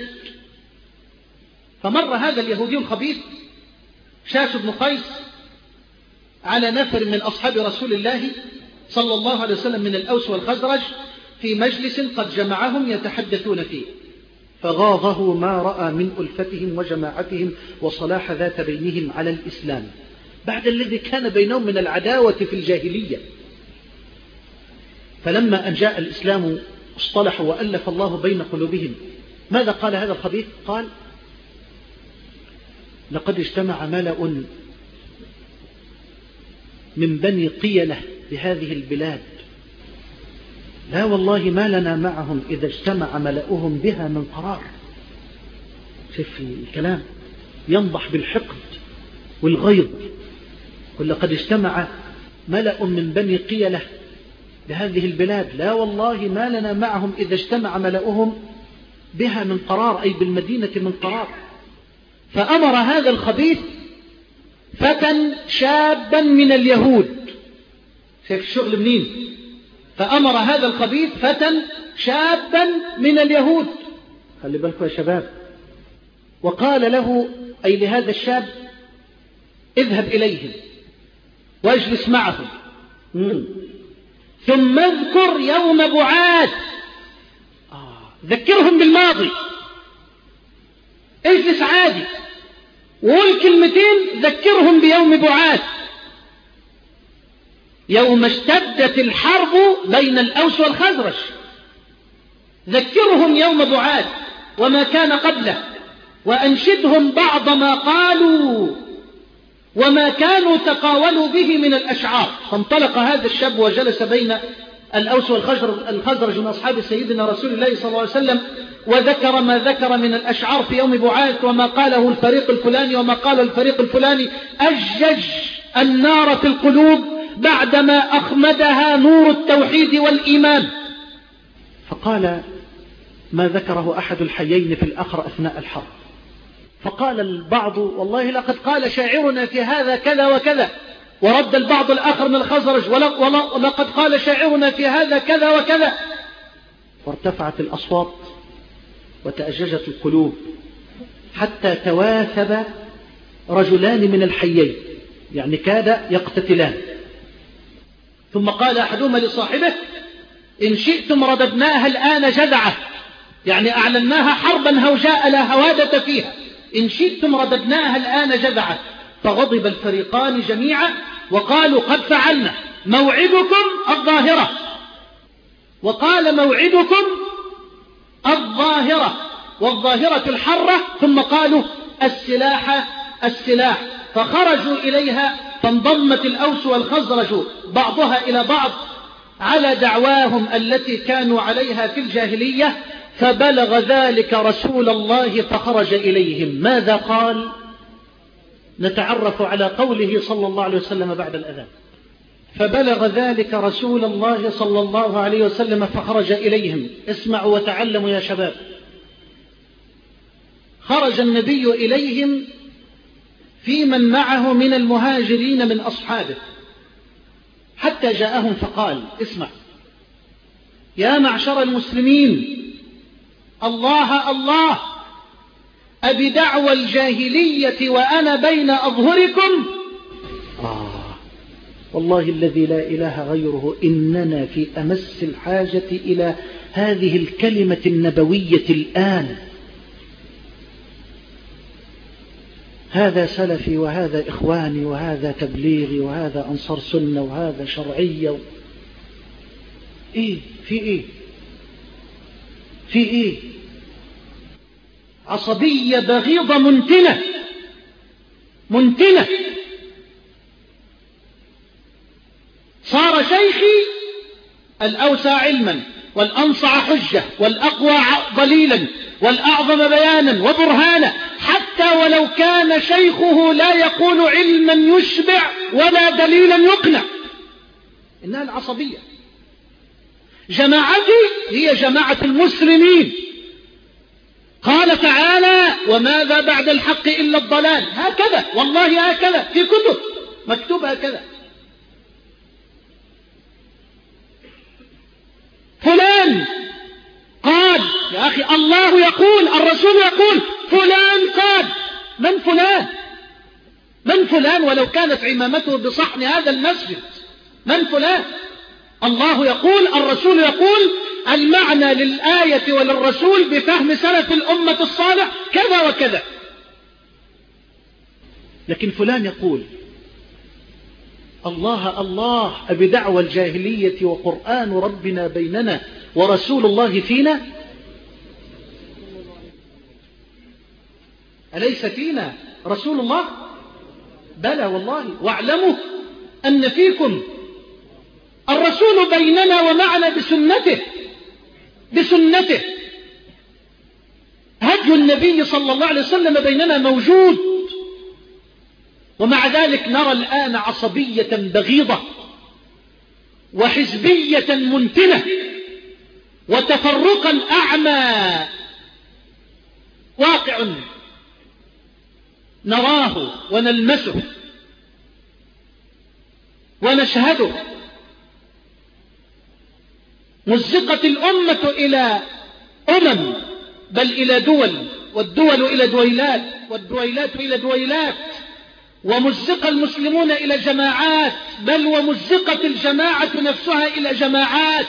فمر هذا اليهودي الخبيث شاس بن قيس على نفر من أصحاب رسول الله صلى الله عليه وسلم من الأوس والخزرج في مجلس قد جمعهم يتحدثون فيه، فغاضه ما رأى من ألفتهم وجماعتهم وصلاح ذات بينهم على الإسلام بعد الذي كان بينهم من العداوة في الجاهلية. فلما أن جاء الإسلام اصطلحوا وألف الله بين قلوبهم. ماذا قال هذا الخبيث؟ قال: لقد اجتمع ملأ من بني قيلة بهذه البلاد، لا والله ما لنا معهم إذا اجتمع ملأهم بها من قرار. شوف الكلام ينضح بالحقد والغيظ. ولقد اجتمع ملأ من بني قيلة بهذه البلاد، لا والله ما لنا معهم إذا اجتمع ملأهم بها من قرار، أي بالمدينة من قرار. فأمر هذا الخبيث فتى شابا من اليهود. شايف الشغل منين؟ فأمر هذا الخبيث فتى شابا من اليهود، خلي بالكم يا شباب، وقال له أي لهذا الشاب: اذهب إليهم واجلس معهم، ثم اذكر يوم بعاث. آه. ذكرهم بالماضي، اجلس عادي وقول كلمتين ذكرهم بيوم بعاث، يوم اشتدت الحرب بين الأوس والخزرج. ذكرهم يوم بعاث وما كان قبله، وأنشدهم بعض ما قالوا وما كانوا تقاولوا به من الأشعار. فانطلق هذا الشاب وجلس بين الأوس والخزرج من أصحاب سيدنا رسول الله صلى الله عليه وسلم، وذكر ما ذكر من الأشعار في يوم بعاث وما قاله الفريق الفلاني وما قال الفريق الفلاني. أجج النار في القلوب بعدما أخمدها نور التوحيد والإيمان. فقال ما ذكره أحد الحيين في الآخر أثناء الحرب. فقال البعض: والله لقد قال شاعرنا في هذا كذا وكذا. ورد البعض الآخر من الخزرج: ولقد قال شاعرنا في هذا كذا وكذا. وارتفعت الأصوات وتأججت القلوب حتى تواثب رجلان من الحيين، يعني كاد يقتتلان. ثم قال أحدهما لصاحبه: إن شئتم رددناها الآن جذعة، يعني أعلناها حربا هوجاء لا هوادة فيها، إن شئتم رددناها الآن جذعة. فغضب الفريقان جميعا وقالوا: قد فعلنا، موعدكم الظاهرة. وقال: موعدكم الظاهرة، والظاهرة الحرة. ثم قالوا: السلاح السلاح. فخرجوا إليها، فانضمت الأوس والخزرج بعضها إلى بعض على دعواهم التي كانوا عليها في الجاهلية. فبلغ ذلك رسول الله فخرج إليهم. ماذا قال؟ نتعرف على قوله صلى الله عليه وسلم بعد الأذان. فبلغ ذلك رسول الله صلى الله عليه وسلم فخرج إليهم. اسمعوا وتعلموا يا شباب. خرج النبي إليهم في من معه من المهاجرين من أصحابه حتى جاءهم فقال: اسمع يا معشر المسلمين، الله الله، أبدعوى الجاهلية وأنا بين أظهركم؟ آه والله الذي لا إله غيره إننا في أمس الحاجة إلى هذه الكلمة النبوية الآن. هذا سلفي وهذا إخواني وهذا تبليغي وهذا أنصار سنة وهذا شرعية. إيه في إيه في إيه عصبية بغيضة منتنة منتنة. صار شيخي الأوسع علما والأنصع حجة والأقوى ضليلا والأعظم بيانا وبرهانا، حتى ولو كان شيخه لا يقول علما يشبع ولا دليلا يقنع. إنها العصبية. جماعتي هي جماعة المسلمين. قال تعالى: وماذا بعد الحق إلا الضلال. هكذا والله، هكذا في كتب مكتوب هكذا. فلان قال، يا أخي الله يقول، الرسول يقول، فلان قال. من فلان؟ من فلان ولو كانت عمامته بصحن هذا المسجد؟ من فلان؟ الله يقول، الرسول يقول، المعنى للآية وللرسول بفهم سلف الأمة الصالح كذا وكذا. لكن فلان يقول الله الله، أبدعوى الجاهلية وقرآن ربنا بيننا ورسول الله فينا. أليس فينا رسول الله؟ بلى والله. واعلموا أن فيكم الرسول بيننا ومعنا بسنته بسنته هدي النبي صلى الله عليه وسلم بيننا موجود. ومع ذلك نرى الآن عصبية بغيضة وحزبية منتنة وتفرقا أعمى واقع نراه ونلمسه ونشهده. مزقت الأمة إلى أمم، بل إلى دول، والدول إلى دويلات، والدويلات إلى دويلات، ومزق المسلمون إلى جماعات، بل ومزقت الجماعة نفسها إلى جماعات.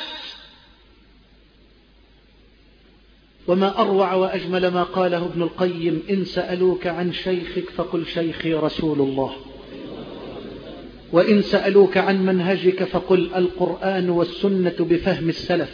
وما أروع وأجمل ما قاله ابن القيم: إن سألوك عن شيخك فقل شيخي رسول الله، وإن سألوك عن منهجك فقل القرآن والسنة بفهم السلف.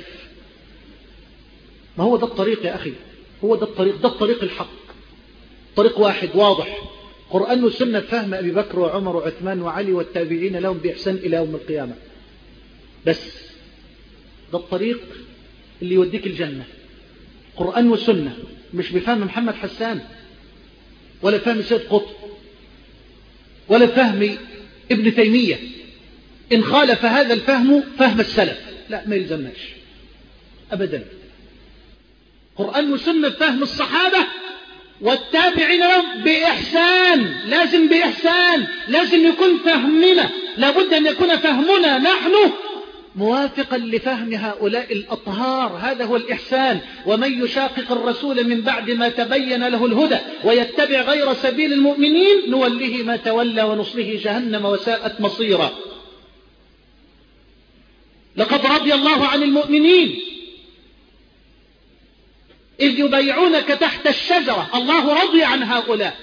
ما هو ده الطريق يا أخي، هو ده الطريق، ده الطريق الحق، طريق واحد واضح، قرآن والسنة فهم أبي بكر وعمر وعثمان وعلي والتابعين لهم بإحسان إلى يوم القيامة. بس ده الطريق اللي يوديك الجنة، قرآن والسنة، مش بفهم محمد حسان ولا فهم سيد قطب ولا فهم ابن تيمية. إن خالف هذا الفهم فهم السلف لا، ما يلزمناش أبدا. قرآن وسنة فهم الصحابة والتابعين لهم بإحسان، لازم بإحسان، لازم يكون فهمنا، لابد أن يكون فهمنا نحن موافقا لفهم هؤلاء الأطهار. هذا هو الإحسان. ومن يشاقق الرسول من بعد ما تبين له الهدى ويتبع غير سبيل المؤمنين نوله ما تولى ونصله جهنم وساءت مصيرا. لقد رضي الله عن المؤمنين إذ يبايعونك تحت الشجرة، الله رضي عن هؤلاء.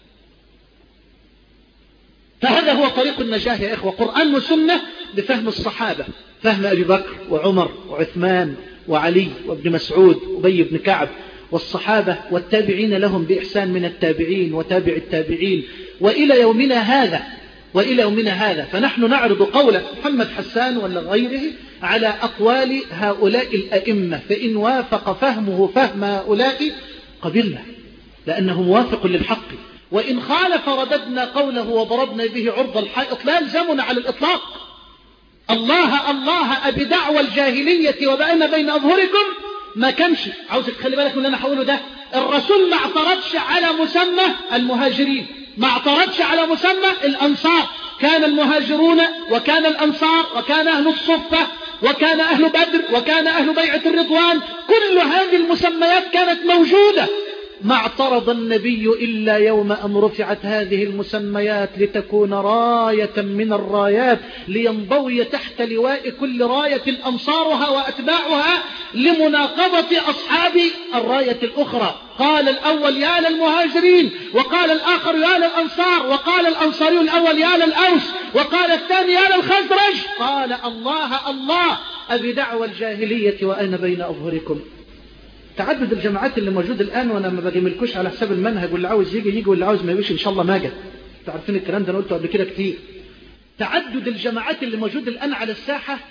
فهذا هو طريق النجاة يا إخوة، قرآن وسنة بفهم الصحابة، فهم أبي بكر وعمر وعثمان وعلي وابن مسعود وأبي بن كعب والصحابة والتابعين لهم بإحسان من التابعين وتابع التابعين وإلى يومنا هذا وإلى يومنا هذا. فنحن نعرض قول محمد حسان ولا غيره على أقوال هؤلاء الأئمة، فإن وافق فهمه فهم هؤلاء قبلنا لأنه موافق للحق، وإن خالف رددنا قوله وضربنا به عرض الحائط، لا يلزمنا على الإطلاق. الله الله أبدعوى الجاهلية وبأنا بين أظهركم ما كانش. عاوزك تخلي بالك من اللي أنا هقوله ده. الرسول ما اعترضش على مسمى المهاجرين، ما اعترضش على مسمى الأنصار. كان المهاجرون وكان الأنصار وكان أهل الصفة وكان أهل بدر وكان أهل بيعة الرضوان، كل هذه المسميات كانت موجودة. ما اعترض النبي إلا يوم أن رفعت هذه المسميات لتكون راية من الرايات، لينضوي تحت لواء كل راية أنصارها وأتباعها لمناقضة أصحاب الراية الأخرى. قال الأول يا للمهاجرين، وقال الآخر يا للأنصار، وقال الأنصاري الأول يا للأوس، وقال الثاني يا للخزرج. قال الله الله أبدعوى الجاهلية وأنا بين أظهركم. تعدد الجماعات اللي موجود الآن، وأنا ما بجملكوش على حساب المنهج، واللي عاوز يجي يجي واللي عاوز ما يجيش إن شاء الله ما جه. تعرفين الكلام ده أنا قلته قبل كده كتير. تعدد الجماعات اللي موجود الآن على الساحة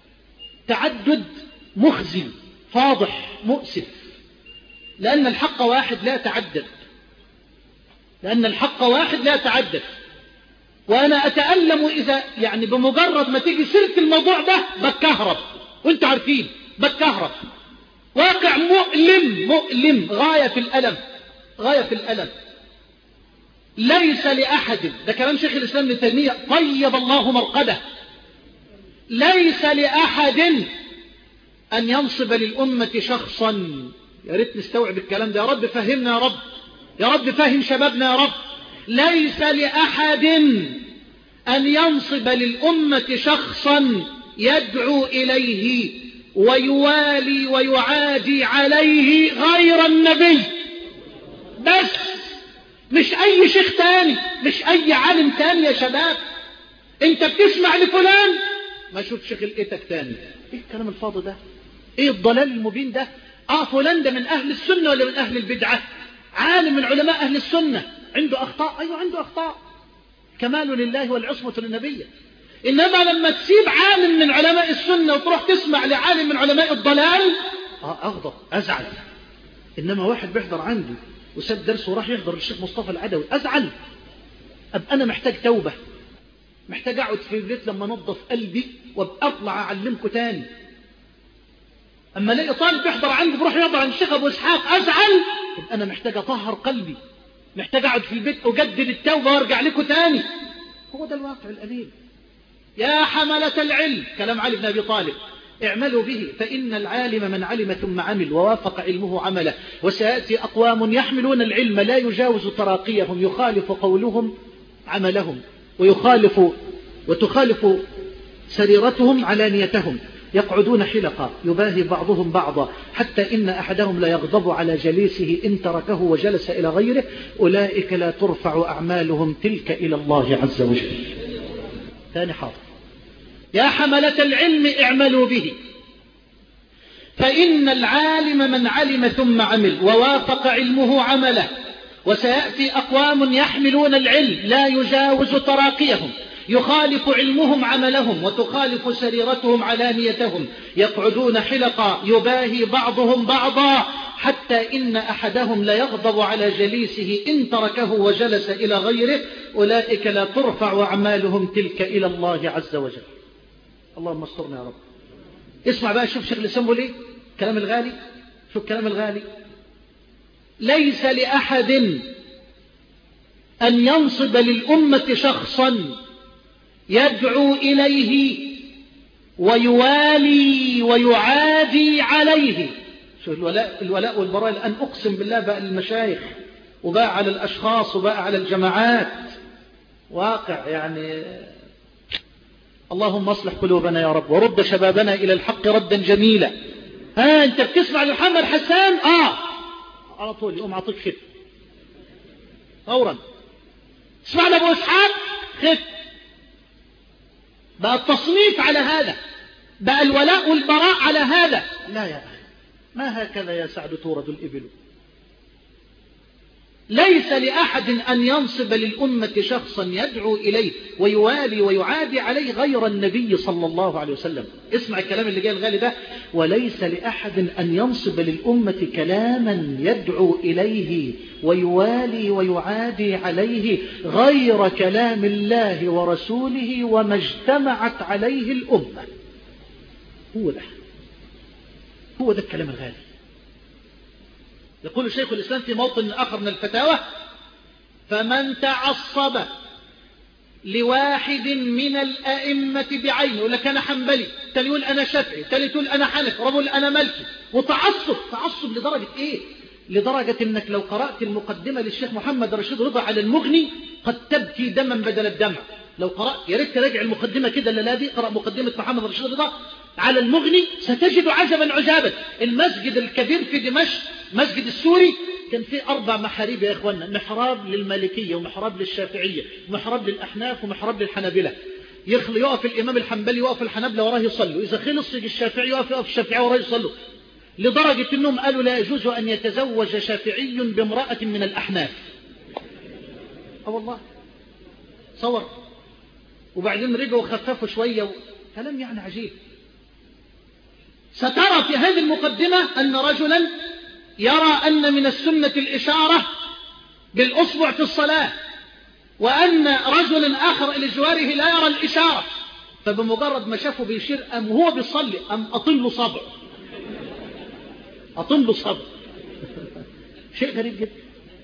تعدد مخزي فاضح مؤسف، لأن الحق واحد لا تعدد، لأن الحق واحد لا تعدد. وأنا أتألم إذا يعني بمجرد ما تيجي سيرة الموضوع ده بتكهرب، وانت عارفين بتكهرب. واقع مؤلم مؤلم غاية في الألم، غاية في الألم. ليس لأحد، ده كلام شيخ الإسلام ابن تيمية طيب الله مرقده، ليس لأحد أن ينصب للأمة شخصا. يا ريت نستوعب الكلام ده، يا رب فهمنا يا رب، يا رب فهم شبابنا يا رب. ليس لأحد أن ينصب للأمة شخصا يدعو إليه ويوالي ويعادي عليه غير النبي بس، مش أي شيخ تاني، مش أي عالم تاني. يا شباب انت بتسمع لفلان ما شوف شيخ لقيتك تاني. ايه الكلام الفاضي ده؟ ايه الضلال المبين ده؟ اه فلان ده من أهل السنة ولا من أهل البدعة؟ عالم من علماء أهل السنة عنده أخطاء، أيوة عنده أخطاء، كمال لله والعصمة للنبي. إنما لما تسيب عالم من علماء السنة وتروح تسمع لعالم من علماء الضلال آه أغضب أزعل. إنما واحد بيحضر عندي وساب درس وراح يحضر الشيخ مصطفى العدوي أزعل. أبقى أنا محتاج توبة، محتاج أقعد في البيت لما نظف قلبي وابقى أطلع أعلمكم تاني. أما الاقي طالب بيحضر عندي بروح يحضر عند الشيخ أبو إسحاق أزعل. يبقى أنا محتاج أطهر قلبي، محتاج أقعد في البيت أجدد التوبة وارجع لكم تاني. هو ده الواقع الأليم. يا حملة العلم، كلام علي بن أبي طالب، اعملوا به فإن العالم من علم ثم عمل ووافق علمه عمله، وسيأتي أقوام يحملون العلم لا يجاوز تراقيهم، يخالف قولهم عملهم، ويخالف وتخالف سريرتهم علانيتهم، يقعدون حلقا يباهي بعضهم بعضا، حتى إن أحدهم لا يغضب على جليسه إن تركه وجلس إلى غيره، أولئك لا ترفع أعمالهم تلك إلى الله عز وجل. ثاني حاضر. يا حملة العلم اعملوا به فإن العالم من علم ثم عمل ووافق علمه عمله، وسيأتي أقوام يحملون العلم لا يجاوز تراقيهم، يخالف علمهم عملهم، وتخالف سريرتهم علانيتهم، يقعدون حلقا يباهي بعضهم بعضا، حتى إن أحدهم لا يغضب على جليسه إن تركه وجلس إلى غيره، أولئك لا ترفع أعمالهم تلك إلى الله عز وجل. اللهم استرنا يا رب. اسمع بقى، شوف شيخ الإسلام بيقول ايه، كلام الغالي، شوف كلام الغالي. ليس لأحد أن ينصب للأمة شخصا يدعو إليه ويوالي ويعادي عليه. شوف الولاء, الولاء والبراء الآن أقسم بالله بقى للمشايخ، وبقى على الأشخاص، وبقى على الجماعات، واقع يعني. اللهم اصلح قلوبنا يا رب، ورد شبابنا إلى الحق ردا جميلا. ها أنت بتسمع لمحمد حسان؟ آه على طول يقوم عطيك خف فورا. تسمع لأبو إسحاق؟ خف. بقى التصنيف على هذا، بقى الولاء والبراء على هذا. لا يا أخي، ما هكذا يا سعد تورد الإبل. ليس لأحد أن ينصب للأمة شخصا يدعو إليه ويوالي ويعادي عليه غير النبي صلى الله عليه وسلم. اسمع الكلام اللي جاي الغالي ده: وليس لأحد أن ينصب للأمة كلاما يدعو إليه ويوالي ويعادي عليه غير كلام الله ورسوله وما اجتمعت عليه الأمة. هو ده هو ده الكلام الغالي. يقول شيخ الإسلام في موطن آخر من الفتاوى: فمن تعصب لواحد من الأئمة بعينه، يقول لك أنا حنبلي، تاني يقول أنا شافعي، تالت يقول أنا حنفي، رابع يقول أنا مالكي، وتعصب تعصب لدرجة إيه؟ لدرجة إنك لو قرأت المقدمة للشيخ محمد رشيد رضا على المغني قد تبكي دما بدل الدمع. لو قرأت، يا ريت تراجع المقدمة كده اللي دي، قرأ مقدمة محمد رشيد رضا على المغني ستجد عجبا عجابا. المسجد الكبير في دمشق، مسجد السوري، كان فيه أربع محاريب يا إخواننا: محراب للمالكية ومحراب للشافعية ومحراب للأحناف ومحراب للحنابلة. يخلي يقف الإمام الحنبلي ويقف الحنابلة وراه يصلوا، إذا خلص يجي الشافعي يقف يقف الشافعي وراه يصلوا، لدرجة أنهم قالوا لا يجوز أن يتزوج شافعي بامرأة من الأحناف. أه والله صور. وبعدين رجعوا خففوا شوية و... كلام يعني عجيب. سترى في هذه المقدمة أن رجلا يرى أن من السنة الإشارة بالأصبع في الصلاة، وأن رجل آخر إلى جواره لا يرى الإشارة، فبمجرد ما شافه بيشير أم هو بيصلي أم أطل له صبع أطل له صبع شيء غريب جدا.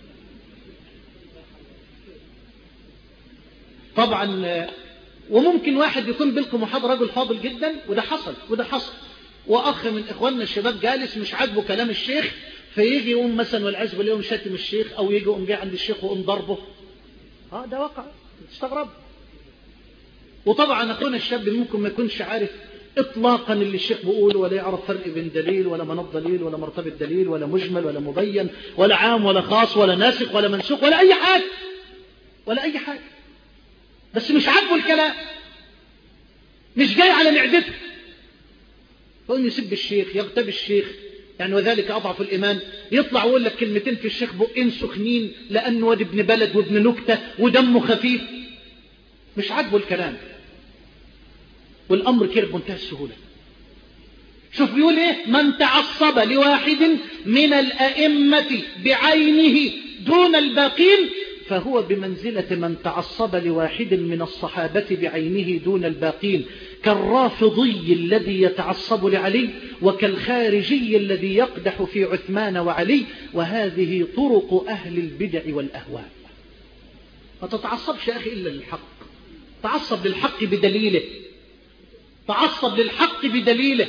طبعا وممكن واحد يكون بيلقي محاضرة رجل فاضل جدا، وده حصل وده حصل وأخ من إخواننا الشباب جالس مش عاجبه كلام الشيخ، فيجي يقوم مثلا والعزب اليوم شاتم الشيخ، أو يجي يقوم جاي عند الشيخ ويقوم ضربه. اه ده واقع تستغرب. وطبعا أخونا الشاب ممكن ما يكونش عارف إطلاقا اللي الشيخ بيقوله، ولا يعرف فرق بين دليل ولا مناط دليل ولا مرتبة دليل ولا مجمل ولا مبين ولا عام ولا خاص ولا ناسخ ولا منسوخ ولا أي حاجة ولا أي حاجة، بس مش عاجبه الكلام، مش جاي على معدته، فقل يسب الشيخ، يغتاب الشيخ يعني، وذلك أضعف الإيمان. يطلع ويقول لك كلمتين في الشيخ بقين سخنين لأنه واد ابن بلد وابن نكتة ودمه خفيف، مش عاجبه الكلام، والأمر كده بمنتهى السهولة. شوف بيقول إيه: من تعصب لواحد من الأئمة بعينه دون الباقين فهو بمنزلة من تعصب لواحد من الصحابة بعينه دون الباقين، كالرافضي الذي يتعصب لعلي، وكالخارجي الذي يقدح في عثمان وعلي، وهذه طرق أهل البدع والأهواء. ما تتعصبش يا أخي إلا للحق، تعصب للحق بدليله، تعصب للحق بدليله.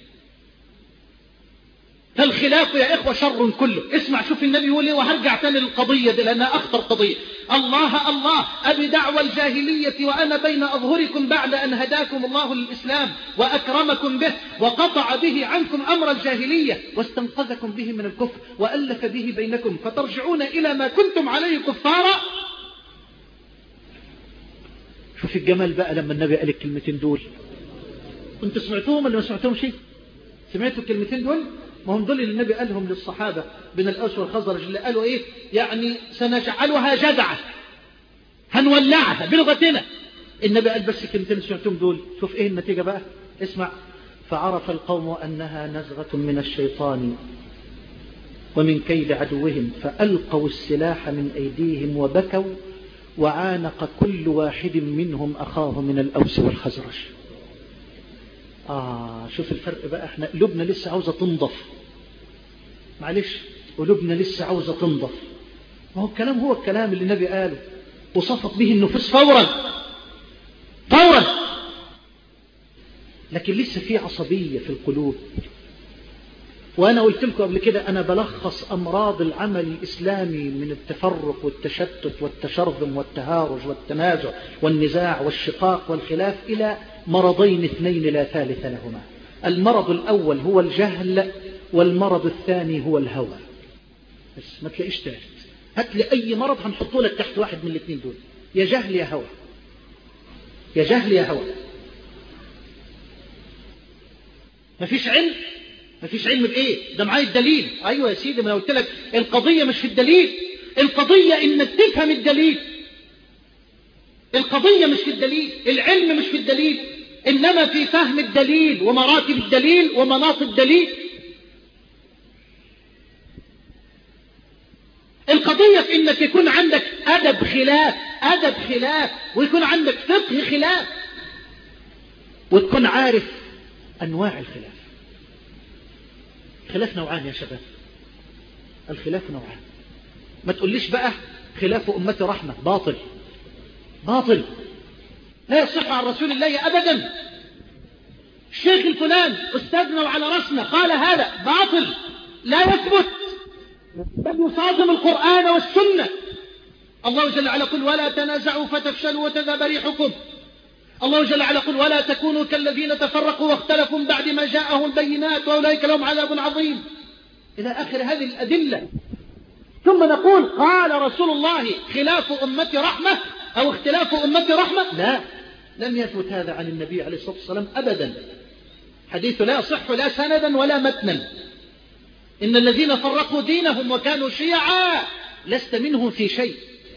فالخلاف يا إخوة شر كله. اسمع شوف النبي يقول ايه، وهرجع تاني للقضية دي لأنها أخطر قضية: الله الله أبي دعوى الجاهلية وأنا بين أظهركم بعد أن هداكم الله للإسلام وأكرمكم به وقطع به عنكم أمر الجاهلية واستنقذكم به من الكفر وألف به بينكم فترجعون إلى ما كنتم عليه كفارا. شوف الجمال بقى لما النبي قال الكلمتين دول. انتوا سمعتوهم ولا ما سمعتوهم شيء؟ سمعتوا الكلمتين دول؟ ما هم دول اللي النبي قالهم للصحابة بين الأوس والخزرج، اللي قالوا إيه يعني: سنجعلها جدعة، هنولعها بلغتنا. النبي قال بس كلمتين سمعتهم دول. شوف إيه النتيجة بقى، اسمع: فعرف القوم أنها نزغة من الشيطان ومن كيد عدوهم فألقوا السلاح من أيديهم وبكوا، وعانق كل واحد منهم أخاه من الأوس والخزرج. آه شوف الفرق بقى. احنا قلوبنا لسه عاوزة تنضف، معلش قلوبنا لسه عاوزة تنضف. ما هو الكلام هو الكلام اللي النبي قاله وصفت به النفوس فورا فورا، لكن لسه في عصبية في القلوب. وأنا قلت لكم قبل كده، أنا بلخص أمراض العمل الإسلامي من التفرق والتشتت والتشرذم والتهارج والتنازع والنزاع والشقاق والخلاف إلى مرضين اثنين لا ثالث لهما. المرض الأول هو الجهل، والمرض الثاني هو الهوى. بس ما تلاقيش ثالث. هات لي أي مرض هنحطه لك تحت واحد من الاثنين دول، يا جهل يا هوى، يا جهل يا هوى. مفيش علم، مفيش علم بإيه؟ ده معايا الدليل. أيوة يا سيدي، ما أنا قلت لك القضية مش في الدليل، القضية إنك تفهم الدليل. القضية مش في الدليل، العلم مش في الدليل، إنما في فهم الدليل ومراتب الدليل ومناط الدليل. القضية في إنك يكون عندك أدب خلاف، أدب خلاف، ويكون عندك فقه خلاف، وتكون عارف أنواع الخلاف. خلاف نوعان يا شباب، الخلاف نوعان. ما تقوليش بقى خلاف أمتي رحمة، باطل باطل، لا يصح عن رسول الله أبدا. الشيخ الفلان أستاذنا وعلى رأسنا قال هذا باطل، لا يثبت، بل يصادم القرآن والسنة. الله جل وعلا يقول ولا تنازعوا فتفشلوا وتذهب ريحكم. الله جل وعلا يقول ولا تكونوا كالذين تفرقوا واختلفوا من بعد ما جاءهم البينات وأولئك لهم عذاب عظيم، إلى آخر هذه الأدلة. ثم نقول قال رسول الله خلاف أمتي رحمة أو اختلاف أمتي رحمة؟ لا، لم يثبت هذا عن النبي عليه الصلاة والسلام أبدا. حديث لا يصح لا سندا ولا متنا. إن الذين فرقوا دينهم وكانوا شيعا لست منهم في شيء.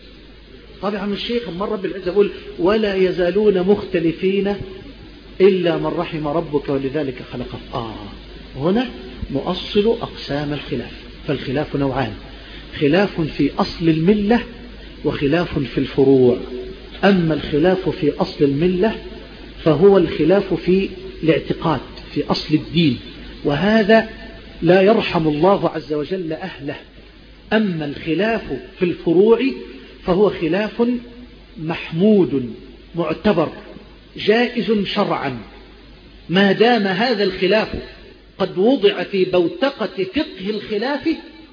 طبعا الشيخ من رب العزة يقول ولا يزالون مختلفين إلا من رحم ربك ولذلك خلقه. آه هنا نؤصل أقسام الخلاف. فالخلاف نوعان، خلاف في أصل الملة وخلاف في الفروع. أما الخلاف في أصل الملة فهو الخلاف في الاعتقاد، في أصل الدين، وهذا لا يرحم الله عز وجل أهله. أما الخلاف في الفروع فهو خلاف محمود معتبر جائز شرعا، ما دام هذا الخلاف قد وضع في بوتقة فقه الخلاف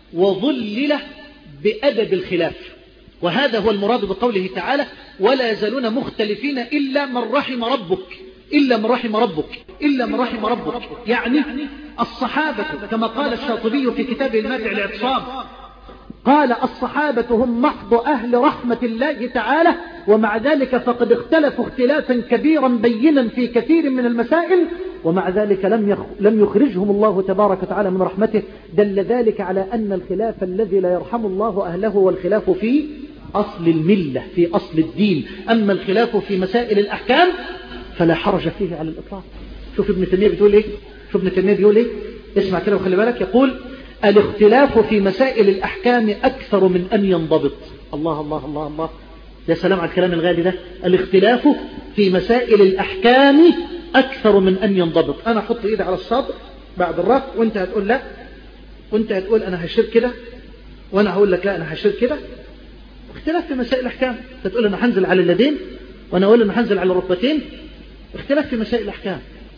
وظلل بأدب الخلاف. وهذا هو المراد بقوله تعالى ولا يزالون مختلفين إلا من رحم ربك، إلا من رحم ربك، إلا من رحم ربك. يعني الصحابة كما قال الشاطبي في كتابه الماتع الاعتصام، قال الصحابة هم محض أهل رحمة الله تعالى، ومع ذلك فقد اختلفوا اختلافا كبيرا بينا في كثير من المسائل، ومع ذلك لم لم يخرجهم الله تبارك وتعالى من رحمته. دل ذلك على أن الخلاف الذي لا يرحم الله أهله هو الخلاف في أصل الملة، في أصل الدين. أما الخلاف في مسائل الأحكام فلا حرج فيه على الإطلاق. شوف ابن تيمية بتقول إيه، شوف ابن تيمية بيقول إيه، اسمع كده وخلي بالك. يقول الاختلاف في مسائل الأحكام أكثر من أن ينضبط. الله الله الله الله، يا سلام على الكلام الغالي ده. الاختلاف في مسائل الأحكام أكثر من أن ينضبط. أنا أحط إيدي على الصدر بعد الرفع وأنت هتقول لا، وأنت هتقول أنا هشير كده، وأنا هقول لك لا أنا هشير كده. اختلاف في مسائل الأحكام، تقول أنا هنزل على اليدين وأنا أقول أنا هنزل على الركبتين. اختلاف في مسائل الأحكام،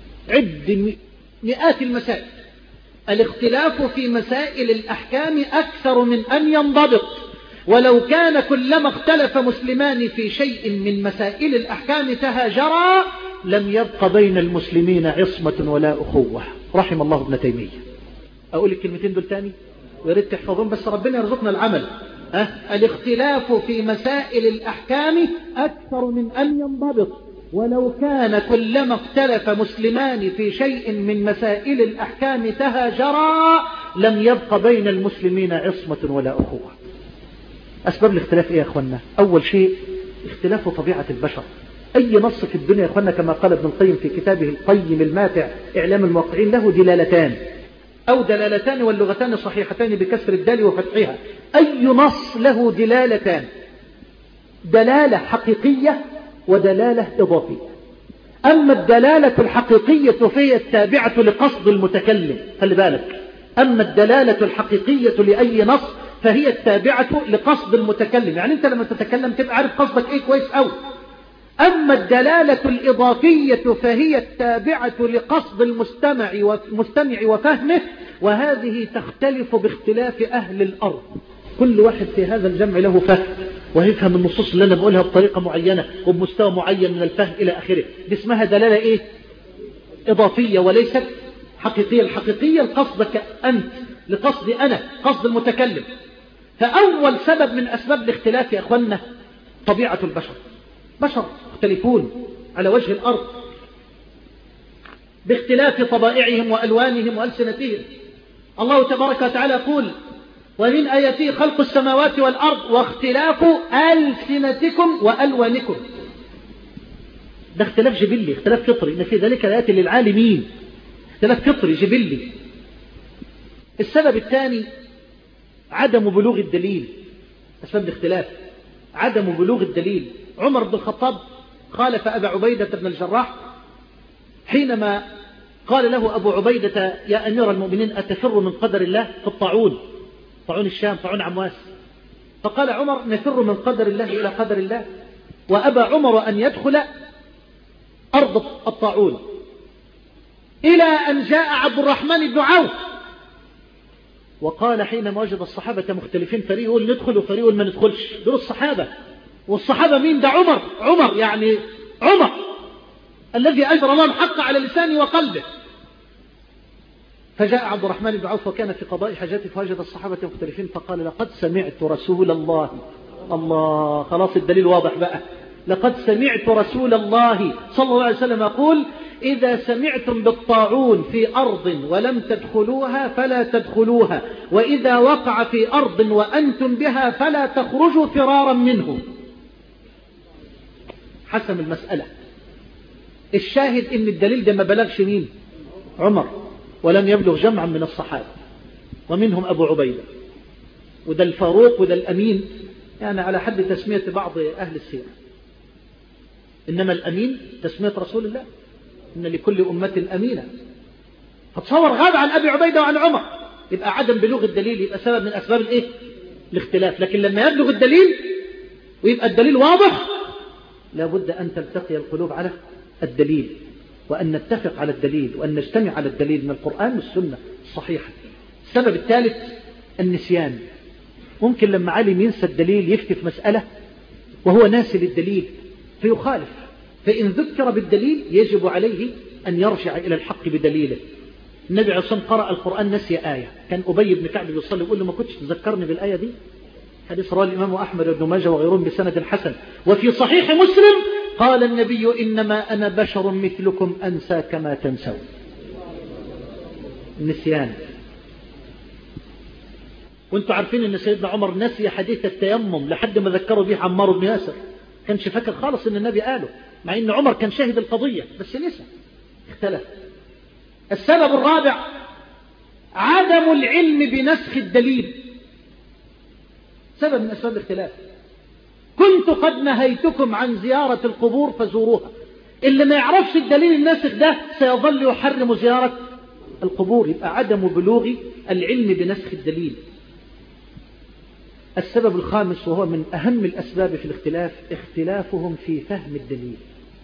عد مئات المسائل. الاختلاف في مسائل الأحكام أكثر من أن ينضبط، ولو كان كلما اختلف مسلمان في شيء من مسائل الأحكام تهاجرا لم يبق بين المسلمين عصمة ولا أخوة. رحم الله ابن تيمية. أقول الكلمتين دول تاني ويريد تحفظون، بس ربنا يرزقنا العمل. أه؟ الاختلاف في مسائل الأحكام أكثر من أن ينضبط، ولو كان كلما اختلف مسلمان في شيء من مسائل الأحكام تهاجرا لم يبق بين المسلمين عصمة ولا أخوة. أسباب الاختلاف إيه يا أخوانا؟ أول شيء اختلاف طبيعة البشر. أي نص في الدنيا يا أخوانا كما قال ابن القيم في كتابه القيم الماتع إعلام الموقعين له دلالتان أو دلالتان واللغتان صحيحتان بكسر الدال وفتحها. أي نص له دلالتان، دلالة حقيقية ودلالة إضافية. أما الدلالة الحقيقية فهي التابعة لقصد المتكلم، خلي بالك. أما الدلالة الحقيقية لأي نص فهي التابعة لقصد المتكلم، يعني أنت لما تتكلم تبقى عارف قصدك إيه كويس أوي. أما الدلالة الإضافية فهي التابعة لقصد المستمع والمستمع وفهمه، وهذه تختلف باختلاف أهل الأرض. كل واحد في هذا الجمع له فهم ويفهم النصوص اللي أنا بقولها بطريقة معينة وبمستوى معين من الفهم إلى آخره. دي اسمها دلالة إيه؟ إضافية وليست حقيقية. الحقيقية لقصدك أنت، لقصدي أنا، قصد المتكلم. فأول سبب من أسباب الاختلاف يا أخوانا طبيعة البشر. بشر مختلفون على وجه الأرض باختلاف طبائعهم وألوانهم وألسنتهم. الله تبارك وتعالى يقول ومن آياته خلق السماوات والأرض واختلاف ألسنتكم وألوانكم. ده اختلاف جبلي، اختلاف فطري، إن في ذلك آيات للعالمين. اختلاف فطري جبلي. السبب الثاني عدم بلوغ الدليل. أسباب الاختلاف عدم بلوغ الدليل. عمر بن الخطاب خالف أبا عبيدة بن الجراح حينما قال له أبو عبيدة يا أمير المؤمنين أتفر من قدر الله في الطاعون، طاعون الشام، طاعون عمواس. فقال عمر نفر من قدر الله إلى قدر الله، وأبى عمر أن يدخل أرض الطاعون إلى أن جاء عبد الرحمن بن عوف وقال حينما وجد الصحابة مختلفين فريق يقول ندخل وفريق يقول ما ندخلش. دول الصحابة، والصحابة مين؟ ده عمر، عمر يعني عمر الذي أجرى الله الحق على لسانه وقلبه. فجاء عبد الرحمن بن عوف وكان في قضاء حاجته فوجد الصحابة مختلفين فقال لقد سمعت رسول الله، الله خلاص الدليل واضح بقى، لقد سمعت رسول الله صلى الله عليه وسلم يقول إذا سمعتم بالطاعون في أرض ولم تدخلوها فلا تدخلوها، وإذا وقع في أرض وأنتم بها فلا تخرجوا فرارا منه. حسم المسألة. الشاهد إن الدليل ده ما بلغش مين؟ عمر، ولم يبلغ جمعا من الصحابة ومنهم أبو عبيدة، وده الفاروق وده الأمين، يعني على حد تسمية بعض أهل السيرة. إنما الأمين تسمية رسول الله، إن لكل أمة أمينة. فتصور غاب عن أبي عبيدة وعن عمر، يبقى عدم بلوغ الدليل يبقى سبب من أسباب الإيه؟ الاختلاف. لكن لما يبلغ الدليل ويبقى الدليل واضح لابد أن تلتقي القلوب على الدليل، وأن نتفق على الدليل، وأن نجتمع على الدليل من القرآن والسنة الصحيحة. السبب الثالث النسيان. ممكن لما عالم ينسى الدليل يفتي في مسألة وهو ناسي للدليل فيخالف، فإن ذكر بالدليل يجب عليه أن يرجع إلى الحق بدليله. النبي عليه الصلاة والسلام قرأ القرآن نسي آية، كان أبي بن كعب يصلي يقول له ما كنتش تذكرني بالآية دي. حديث رواه الإمام أحمد وابن ماجه وغيرهم بسند حسن. وفي صحيح مسلم قال النبي إنما أنا بشر مثلكم أنسى كما تنسون. النسيان. وانتوا عارفين ان سيدنا عمر نسي حديث التيمم لحد ما ذكروا به عمار بن ياسر، كانش فاكر خالص ان النبي قاله، مع ان عمر كان شاهد القضية بس نسى، اختلف. السبب الرابع عدم العلم بنسخ الدليل، سبب من أسباب الاختلاف. كنت قد نهيتكم عن زيارة القبور فزوروها. اللي ما يعرفش الدليل الناسخ ده سيظل يحرم زيارة القبور، يبقى عدم بلوغ العلم بنسخ الدليل. السبب الخامس وهو من أهم الأسباب في الاختلاف اختلافهم في فهم الدليل.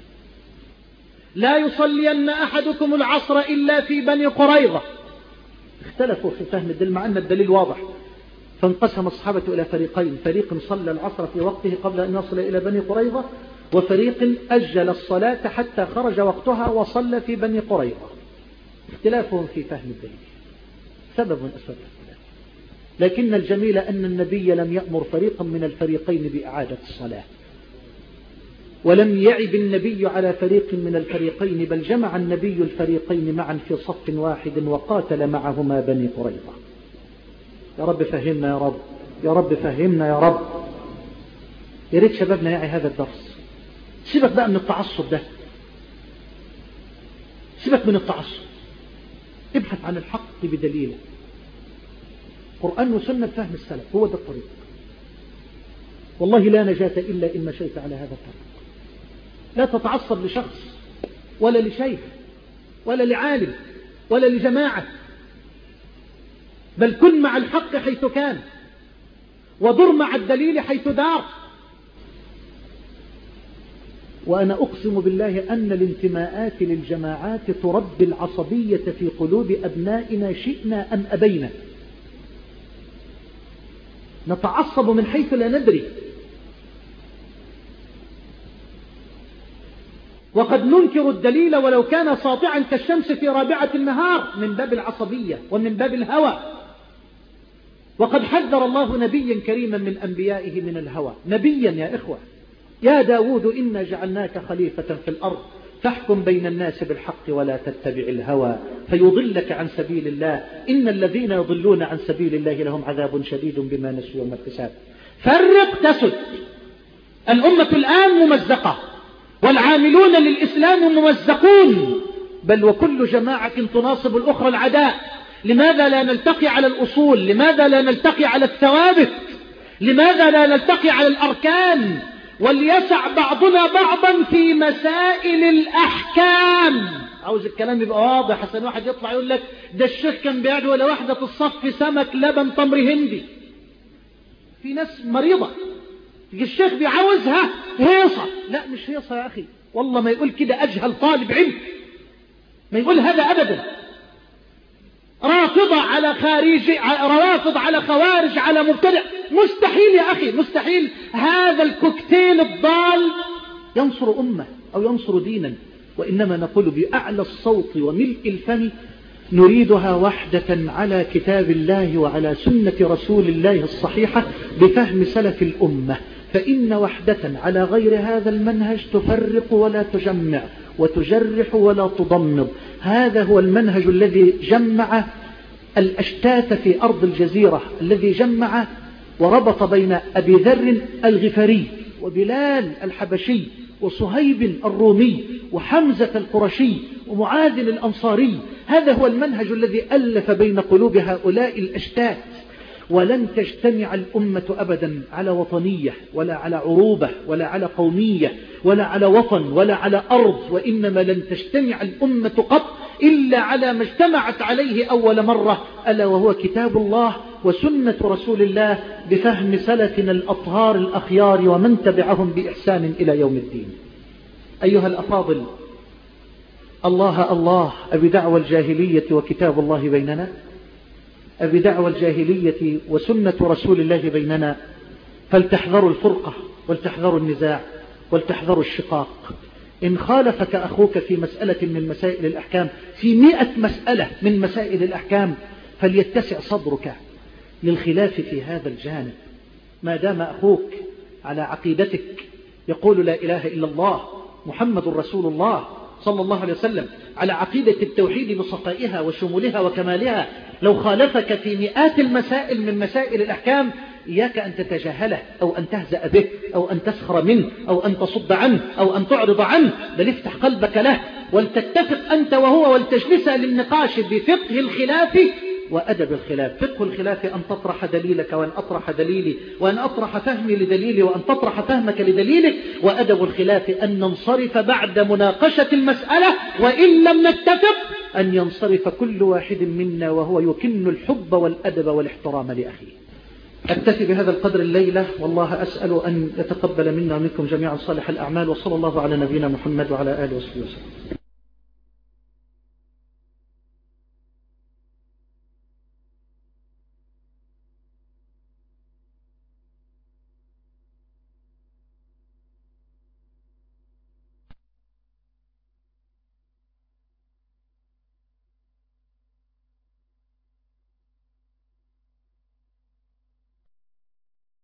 لا يصلين أحدكم العصر إلا في بني قريظة. اختلفوا في فهم الدليل مع أن الدليل واضح، فانقسم الصحابة إلى فريقين، فريق صلى العصر في وقته قبل أن يصل إلى بني قريظة، وفريق أجل الصلاة حتى خرج وقتها وصلى في بني قريظة. اختلافهم في فهم الدليل سبب من أسباب الاختلاف. لكن الجميل أن النبي لم يأمر فريقا من الفريقين بإعادة الصلاة، ولم يعب النبي على فريق من الفريقين، بل جمع النبي الفريقين معا في صف واحد وقاتل معهما بني قريظة. يا رب فهمنا يا رب، يا رب فهمنا يا رب. يا ريت شبابنا يعي هذا الدرس. سيبك بقى من التعصب ده، سيبك من التعصب، ابحث عن الحق بدليله. قرآن وسنة فهم السلف هو ده الطريق. والله لا نجاة إلا إن مشيت على هذا الطريق. لا تتعصب لشخص ولا لشيخ ولا لعالم ولا لجماعة، بل كن مع الحق حيث كان، ودر مع الدليل حيث دار. وأنا أقسم بالله أن الانتماءات للجماعات تربي العصبية في قلوب أبنائنا شئنا أم أبينا. نتعصب من حيث لا ندري، وقد ننكر الدليل ولو كان ساطعا كالشمس في رابعة النهار من باب العصبية ومن باب الهوى. وقد حذر الله نبيا كريما من أنبيائه من الهوى. نبيا يا إخوة، يا داود إنا جعلناك خليفة في الأرض فاحكم بين الناس بالحق ولا تتبع الهوى فيضلك عن سبيل الله إن الذين يضلون عن سبيل الله لهم عذاب شديد بما نسوا يوم الحساب. فرق تسد. الأمة الآن ممزقة والعاملون للإسلام ممزقون، بل وكل جماعة تناصب الأخرى العداء. لماذا لا نلتقي على الأصول؟ لماذا لا نلتقي على الثوابت؟ لماذا لا نلتقي على الأركان؟ وليسع بعضنا بعضا في مسائل الأحكام. عاوز الكلام يبقى واضح، حسن واحد يطلع يقول لك ده الشيخ كان بيدعو ولا واحدة في الصف سمك لبن تمر هندي. في ناس مريضة الشيخ بيعاوزها هيصة. لا مش هيصة يا أخي، والله ما يقول كده أجهل طالب علم، ما يقول هذا أبدا. رافضة على خارجي، روافض على خوارج على مبتدع، مستحيل يا أخي مستحيل. هذا الكوكتيل الضال ينصر أمة أو ينصر دينا، وإنما نقول بأعلى الصوت وملء الفم نريدها وحدة على كتاب الله وعلى سنة رسول الله الصحيحة بفهم سلف الأمة. فإن وحدة على غير هذا المنهج تفرق ولا تجمع وتجرح ولا تضمد. هذا هو المنهج الذي جمع الأشتات في أرض الجزيرة، الذي جمع وربط بين أبي ذر الغفاري وبلال الحبشي وصهيب الرومي وحمزة القرشي ومعاذ الأنصاري. هذا هو المنهج الذي ألف بين قلوب هؤلاء الأشتات. ولن تجتمع الأمة أبدا على وطنية ولا على عروبة ولا على قومية ولا على وطن ولا على أرض، وإنما لن تجتمع الأمة قط إلا على ما اجتمعت عليه أول مرة، ألا وهو كتاب الله وسنة رسول الله بفهم سلفنا الأطهار الأخيار ومن تبعهم بإحسان إلى يوم الدين. أيها الأفاضل، الله الله، أبي دعوى الجاهلية وكتاب الله بيننا؟ أبي دعوى الجاهلية وسنة رسول الله بيننا؟ فلتحذروا الفرقة ولتحذروا النزاع ولتحذروا الشقاق. إن خالفك أخوك في مسألة من مسائل الأحكام، في مئة مسألة من مسائل الأحكام، فليتسع صدرك للخلاف في هذا الجانب. ما دام أخوك على عقيدتك يقول لا إله إلا الله محمد رسول الله صلى الله عليه وسلم، على عقيدة التوحيد بصفائها وشمولها وكمالها، لو خالفك في مئات المسائل من مسائل الأحكام، إياك أن تتجاهله أو أن تهزأ به أو أن تسخر منه أو أن تصد عنه أو أن تعرض عنه، بل افتح قلبك له ولتتفق أنت وهو ولتجلس للنقاش بفقه الخلاف وأدب الخلاف. فقه الخلاف أن تطرح دليلك وأن أطرح دليلي وأن أطرح فهمي لدليلي وأن تطرح فهمك لدليلك. وأدب الخلاف أن ننصرف بعد مناقشة المسألة، وإن لم نتفق أن ينصرف كل واحد منا وهو يكن الحب والأدب والاحترام لأخيه. أكتفي بهذا القدر الليلة، والله أسأل أن يتقبل منا ومنكم جميعا صالح الأعمال، وصلى الله على نبينا محمد وعلى آله وصحبه وسلم.